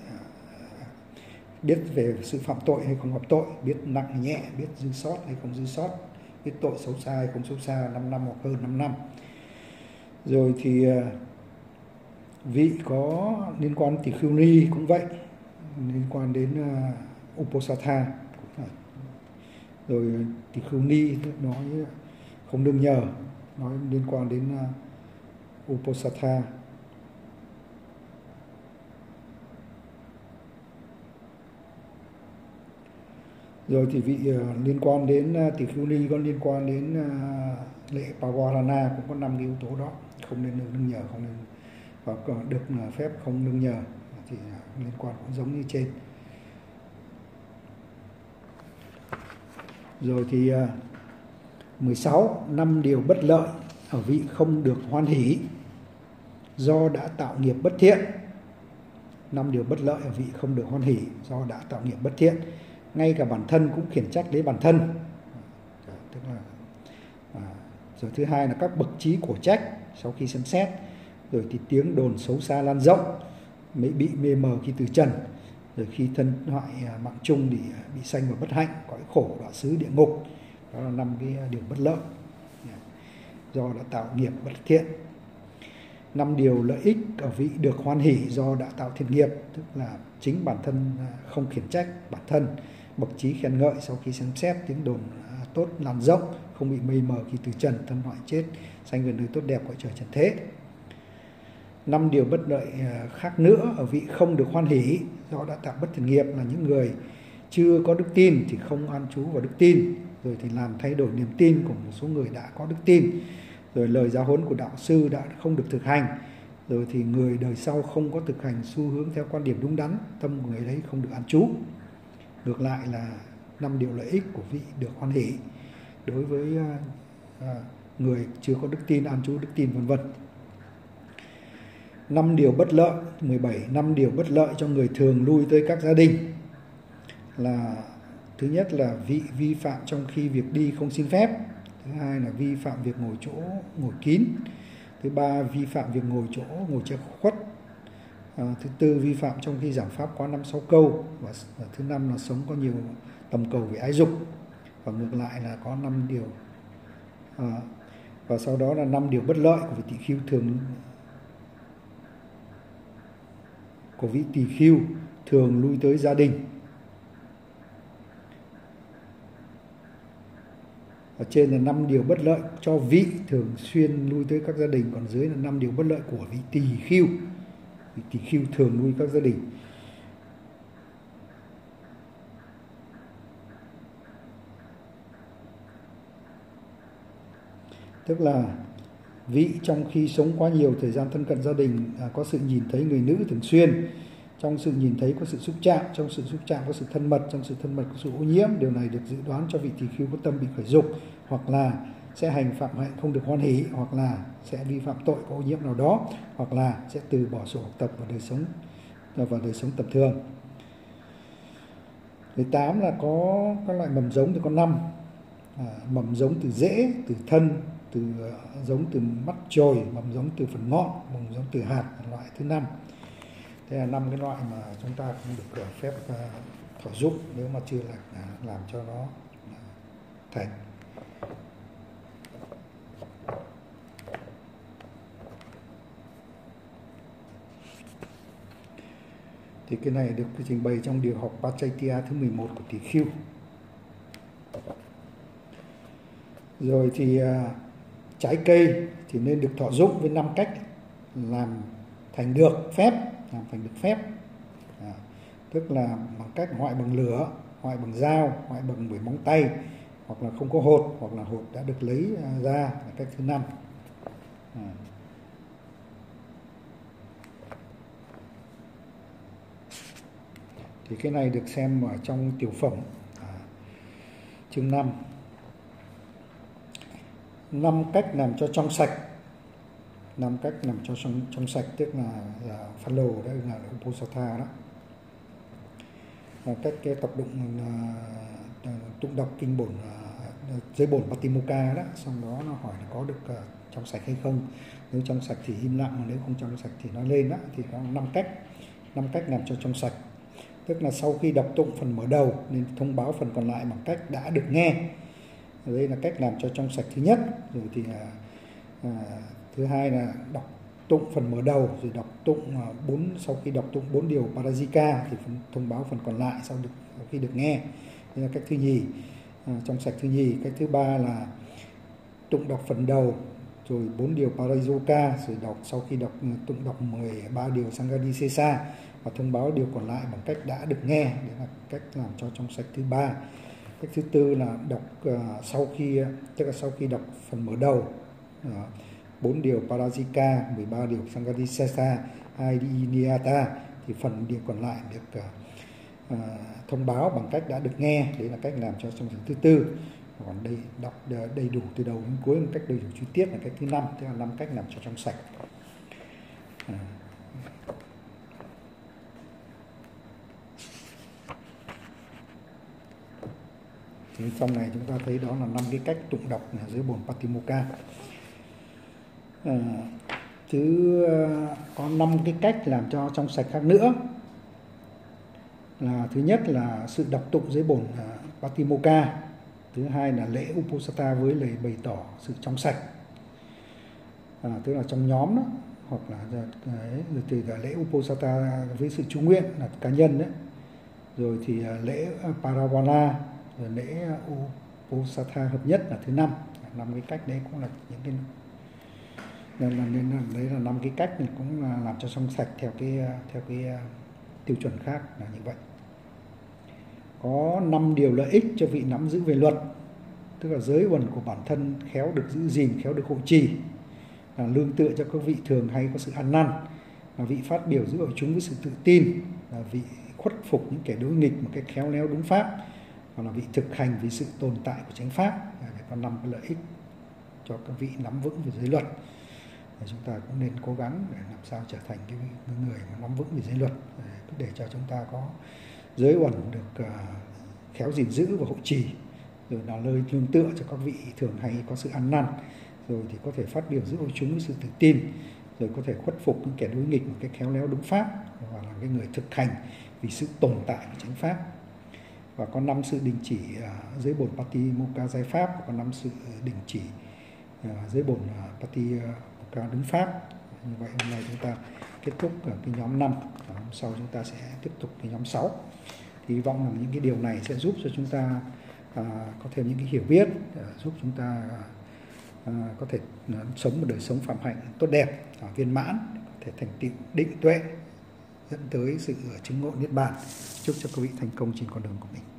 biết về sự phạm tội hay không phạm tội, biết nặng nhẹ, biết dư sót hay không dư sót, biết tội xấu xa hay không xấu xa, năm năm hoặc hơn năm năm. Rồi thì uh, vị có liên quan tỳ khưu ni cũng vậy, liên quan đến uh, Uposatha. Rồi tỳ khưu ni nói không đương nhờ, nói liên quan đến uh, Uposatha. Rồi thì vị uh, liên quan đến uh, tỳ khưu ni có liên quan đến uh, lễ Pavarana cũng có năm yếu tố đó, không nên đương nhờ, không nên và được uh, phép không đương nhờ, thì uh, liên quan cũng giống như trên. Rồi thì uh, mười sáu, năm điều bất lợi ở vị không được hoan hỷ do đã tạo nghiệp bất thiện. Năm điều bất lợi ở vị không được hoan hỷ do đã tạo nghiệp bất thiện. Ngay cả bản thân cũng khiển trách lấy bản thân. Tức là, à, rồi thứ hai là các bậc trí của trách sau khi xem xét. Rồi thì tiếng đồn xấu xa lan rộng, mới bị mê mờ khi từ trần. Rồi khi thân hoại mạng chung thì bị sanh vào bất hạnh, cõi khổ, đọa xứ, địa ngục. Đó là năm cái điều bất lợi do đã tạo nghiệp bất thiện. Năm điều lợi ích ở vị được hoan hỷ do đã tạo thiện nghiệp, tức là chính bản thân không khiển trách bản thân, bậc trí khen ngợi sau khi xem xét, tiếng đồn tốt lan rộng, không bị mây mờ khi từ trần, thân hoại chết, sanh về nơi tốt đẹp cõi trời trần thế. Năm điều bất lợi khác nữa ở vị không được hoan hỷ do đã tạo bất thiện nghiệp là những người chưa có đức tin thì không an trú vào đức tin, rồi thì làm thay đổi niềm tin của một số người đã có đức tin, rồi lời giáo huấn của đạo sư đã không được thực hành, rồi thì người đời sau không có thực hành xu hướng theo quan điểm đúng đắn, tâm của người đấy không được an trú. Ngược lại là năm điều lợi ích của vị được hoan hỷ đối với uh, uh, người chưa có đức tin, an trú đức tin vân vân. Năm điều bất lợi, mười bảy, năm điều bất lợi cho người thường lui tới các gia đình là: thứ nhất là vị vi phạm trong khi việc đi không xin phép, thứ hai là vi phạm việc ngồi chỗ ngồi kín, thứ ba vi phạm việc ngồi chỗ ngồi che khuất, à, thứ tư vi phạm trong khi giảng pháp quá năm sáu câu, và, và thứ năm là sống có nhiều tầm cầu về ái dục, và ngược lại là có năm điều à, và sau đó là năm điều bất lợi của vị tỳ khưu thường của vị tỳ khưu thường lui tới gia đình. Ở trên là năm điều bất lợi cho vị thường xuyên lui tới các gia đình, còn dưới là năm điều bất lợi của vị tỳ khưu. Vị tỳ khưu thường lui các gia đình. Tức là vị trong khi sống quá nhiều thời gian thân cận gia đình, à, có sự nhìn thấy người nữ thường xuyên, trong sự nhìn thấy có sự xúc chạm, trong sự xúc chạm có sự thân mật, trong sự thân mật có sự ô nhiễm. Điều này được dự đoán cho vị tỳ khưu có tâm bị khởi dục, hoặc là sẽ hành phạm hạnh không được hoan hỷ, hoặc là sẽ vi phạm tội có ô nhiễm nào đó, hoặc là sẽ từ bỏ sự học tập và đời sống và đời sống tập thường. Thứ tám là có các loại mầm giống thì có năm. À, mầm giống từ rễ, từ thân, từ uh, giống từ mắt chồi, mầm giống từ phần ngọn, mầm giống từ hạt là loại thứ năm. Thế là năm cái loại mà chúng ta không được uh, phép uh, thọ dụng nếu mà chưa là uh, làm cho nó uh, thành. Thì cái này được trình bày trong điều học Pachaitia thứ mười một của Tỷ Khưu. Rồi thì uh, trái cây thì nên được thọ dụng với năm cách làm thành được phép, làm thành được phép. À, tức là bằng cách hoại bằng lửa, hoại bằng dao, hoại bằng bởi móng tay, hoặc là không có hột, hoặc là hột đã được lấy uh, ra là cách thứ năm. À. Thì cái này được xem ở trong tiểu phẩm à, chương năm. Năm cách làm cho trong sạch. Năm cách làm cho trong, trong sạch tức là, là phan lồ, đây là uposatha đó. Và cách cái tập đụng uh, tụng đọc kinh bổn uh, giới bổn Patimokkha đó, xong đó nó hỏi là có được uh, trong sạch hay không. Nếu trong sạch thì im lặng, nếu không trong sạch thì nó lên đó. Thì có năm cách, năm cách làm cho trong sạch. Tức là sau khi đọc tụng phần mở đầu nên thông báo phần còn lại bằng cách đã được nghe. Đây là cách làm cho trong sạch thứ nhất. Rồi thì à, à, thứ hai là đọc tụng phần mở đầu, rồi đọc tụng à, bốn sau khi đọc tụng bốn điều Parajika thì phần, thông báo phần còn lại sau, được, sau khi được nghe. Đây là cách thứ nhì, à, trong sạch thứ nhì. Cách thứ ba là tụng đọc phần đầu, rồi bốn điều Parayoka, rồi đọc sau khi đọc tụng đọc mười ba điều Sanghadisesa và thông báo điều còn lại bằng cách đã được nghe. Đấy là cách làm cho trong sạch thứ ba. Cách thứ tư là đọc uh, sau khi tức là sau khi đọc phần mở đầu bốn uh, điều Parajika, mười ba điều Sanghadisesa, hai Niyata thì phần điều còn lại được uh, uh, thông báo bằng cách đã được nghe. Đấy là cách làm cho trong sạch thứ tư. Còn đây đọc đầy đủ từ đầu đến cuối một cách đầy đủ chi tiết là cách thứ năm, tức là năm cách làm cho trong sạch. À. Thì trong này chúng ta thấy đó là năm cái cách tụng đọc dưới bổn Patimokkha. À, thứ có năm cái cách làm cho trong sạch khác nữa. Là thứ nhất là sự đọc tụng dưới bổn Patimokkha. Thứ hai là lễ Uposatha với lời bày tỏ sự trong sạch. À, tức là trong nhóm đó, hoặc là đấy, rồi thì là lễ Uposatha với sự chú nguyện là cá nhân đấy. Rồi thì lễ Paravana, rồi lễ Uposatha hợp nhất là thứ năm. Năm cái cách đấy cũng là những cái nên là nên là đấy là năm cái cách này cũng là làm cho trong sạch theo cái theo cái tiêu chuẩn khác là như vậy. Có năm điều lợi ích cho vị nắm giữ về luật, tức là giới uẩn của bản thân khéo được giữ gìn, khéo được hộ trì, là lương tựa cho các vị thường hay có sự ăn năn, là vị phát biểu giữa hội chúng với sự tự tin, là vị khuất phục những kẻ đối nghịch một cách khéo léo đúng pháp, và là vị thực hành vì sự tồn tại của chánh pháp. Để có năm cái lợi ích cho các vị nắm vững về giới luật. Để chúng ta cũng nên cố gắng để làm sao trở thành cái người mà nắm vững về giới luật, để, để cho chúng ta có giới uẩn được uh, khéo gìn giữ và hộ trì, rồi là nơi nương tựa cho các vị thường hay có sự ăn năn, rồi thì có thể phát biểu giữa hội chúng với sự tự tin, rồi có thể khuất phục những kẻ đối nghịch một cách khéo léo đúng pháp, và là cái người thực hành vì sự tồn tại của chánh pháp. Và có năm sự đình chỉ uh, dưới bổn Patimokkha giải pháp, và có năm sự đình chỉ uh, dưới bổn uh, Patimokkha đúng pháp. Như vậy hôm nay chúng ta kết thúc ở cái nhóm năm, và hôm sau chúng ta sẽ tiếp tục cái nhóm sáu. Thì hy vọng là những cái điều này sẽ giúp cho chúng ta uh, có thêm những cái hiểu biết, uh, giúp chúng ta uh, có thể uh, sống một đời sống phạm hạnh tốt đẹp, uh, viên mãn, có thể thành tựu định tuệ, dẫn tới sự chứng ngộ niết bàn. Chúc cho quý vị thành công trên con đường của mình.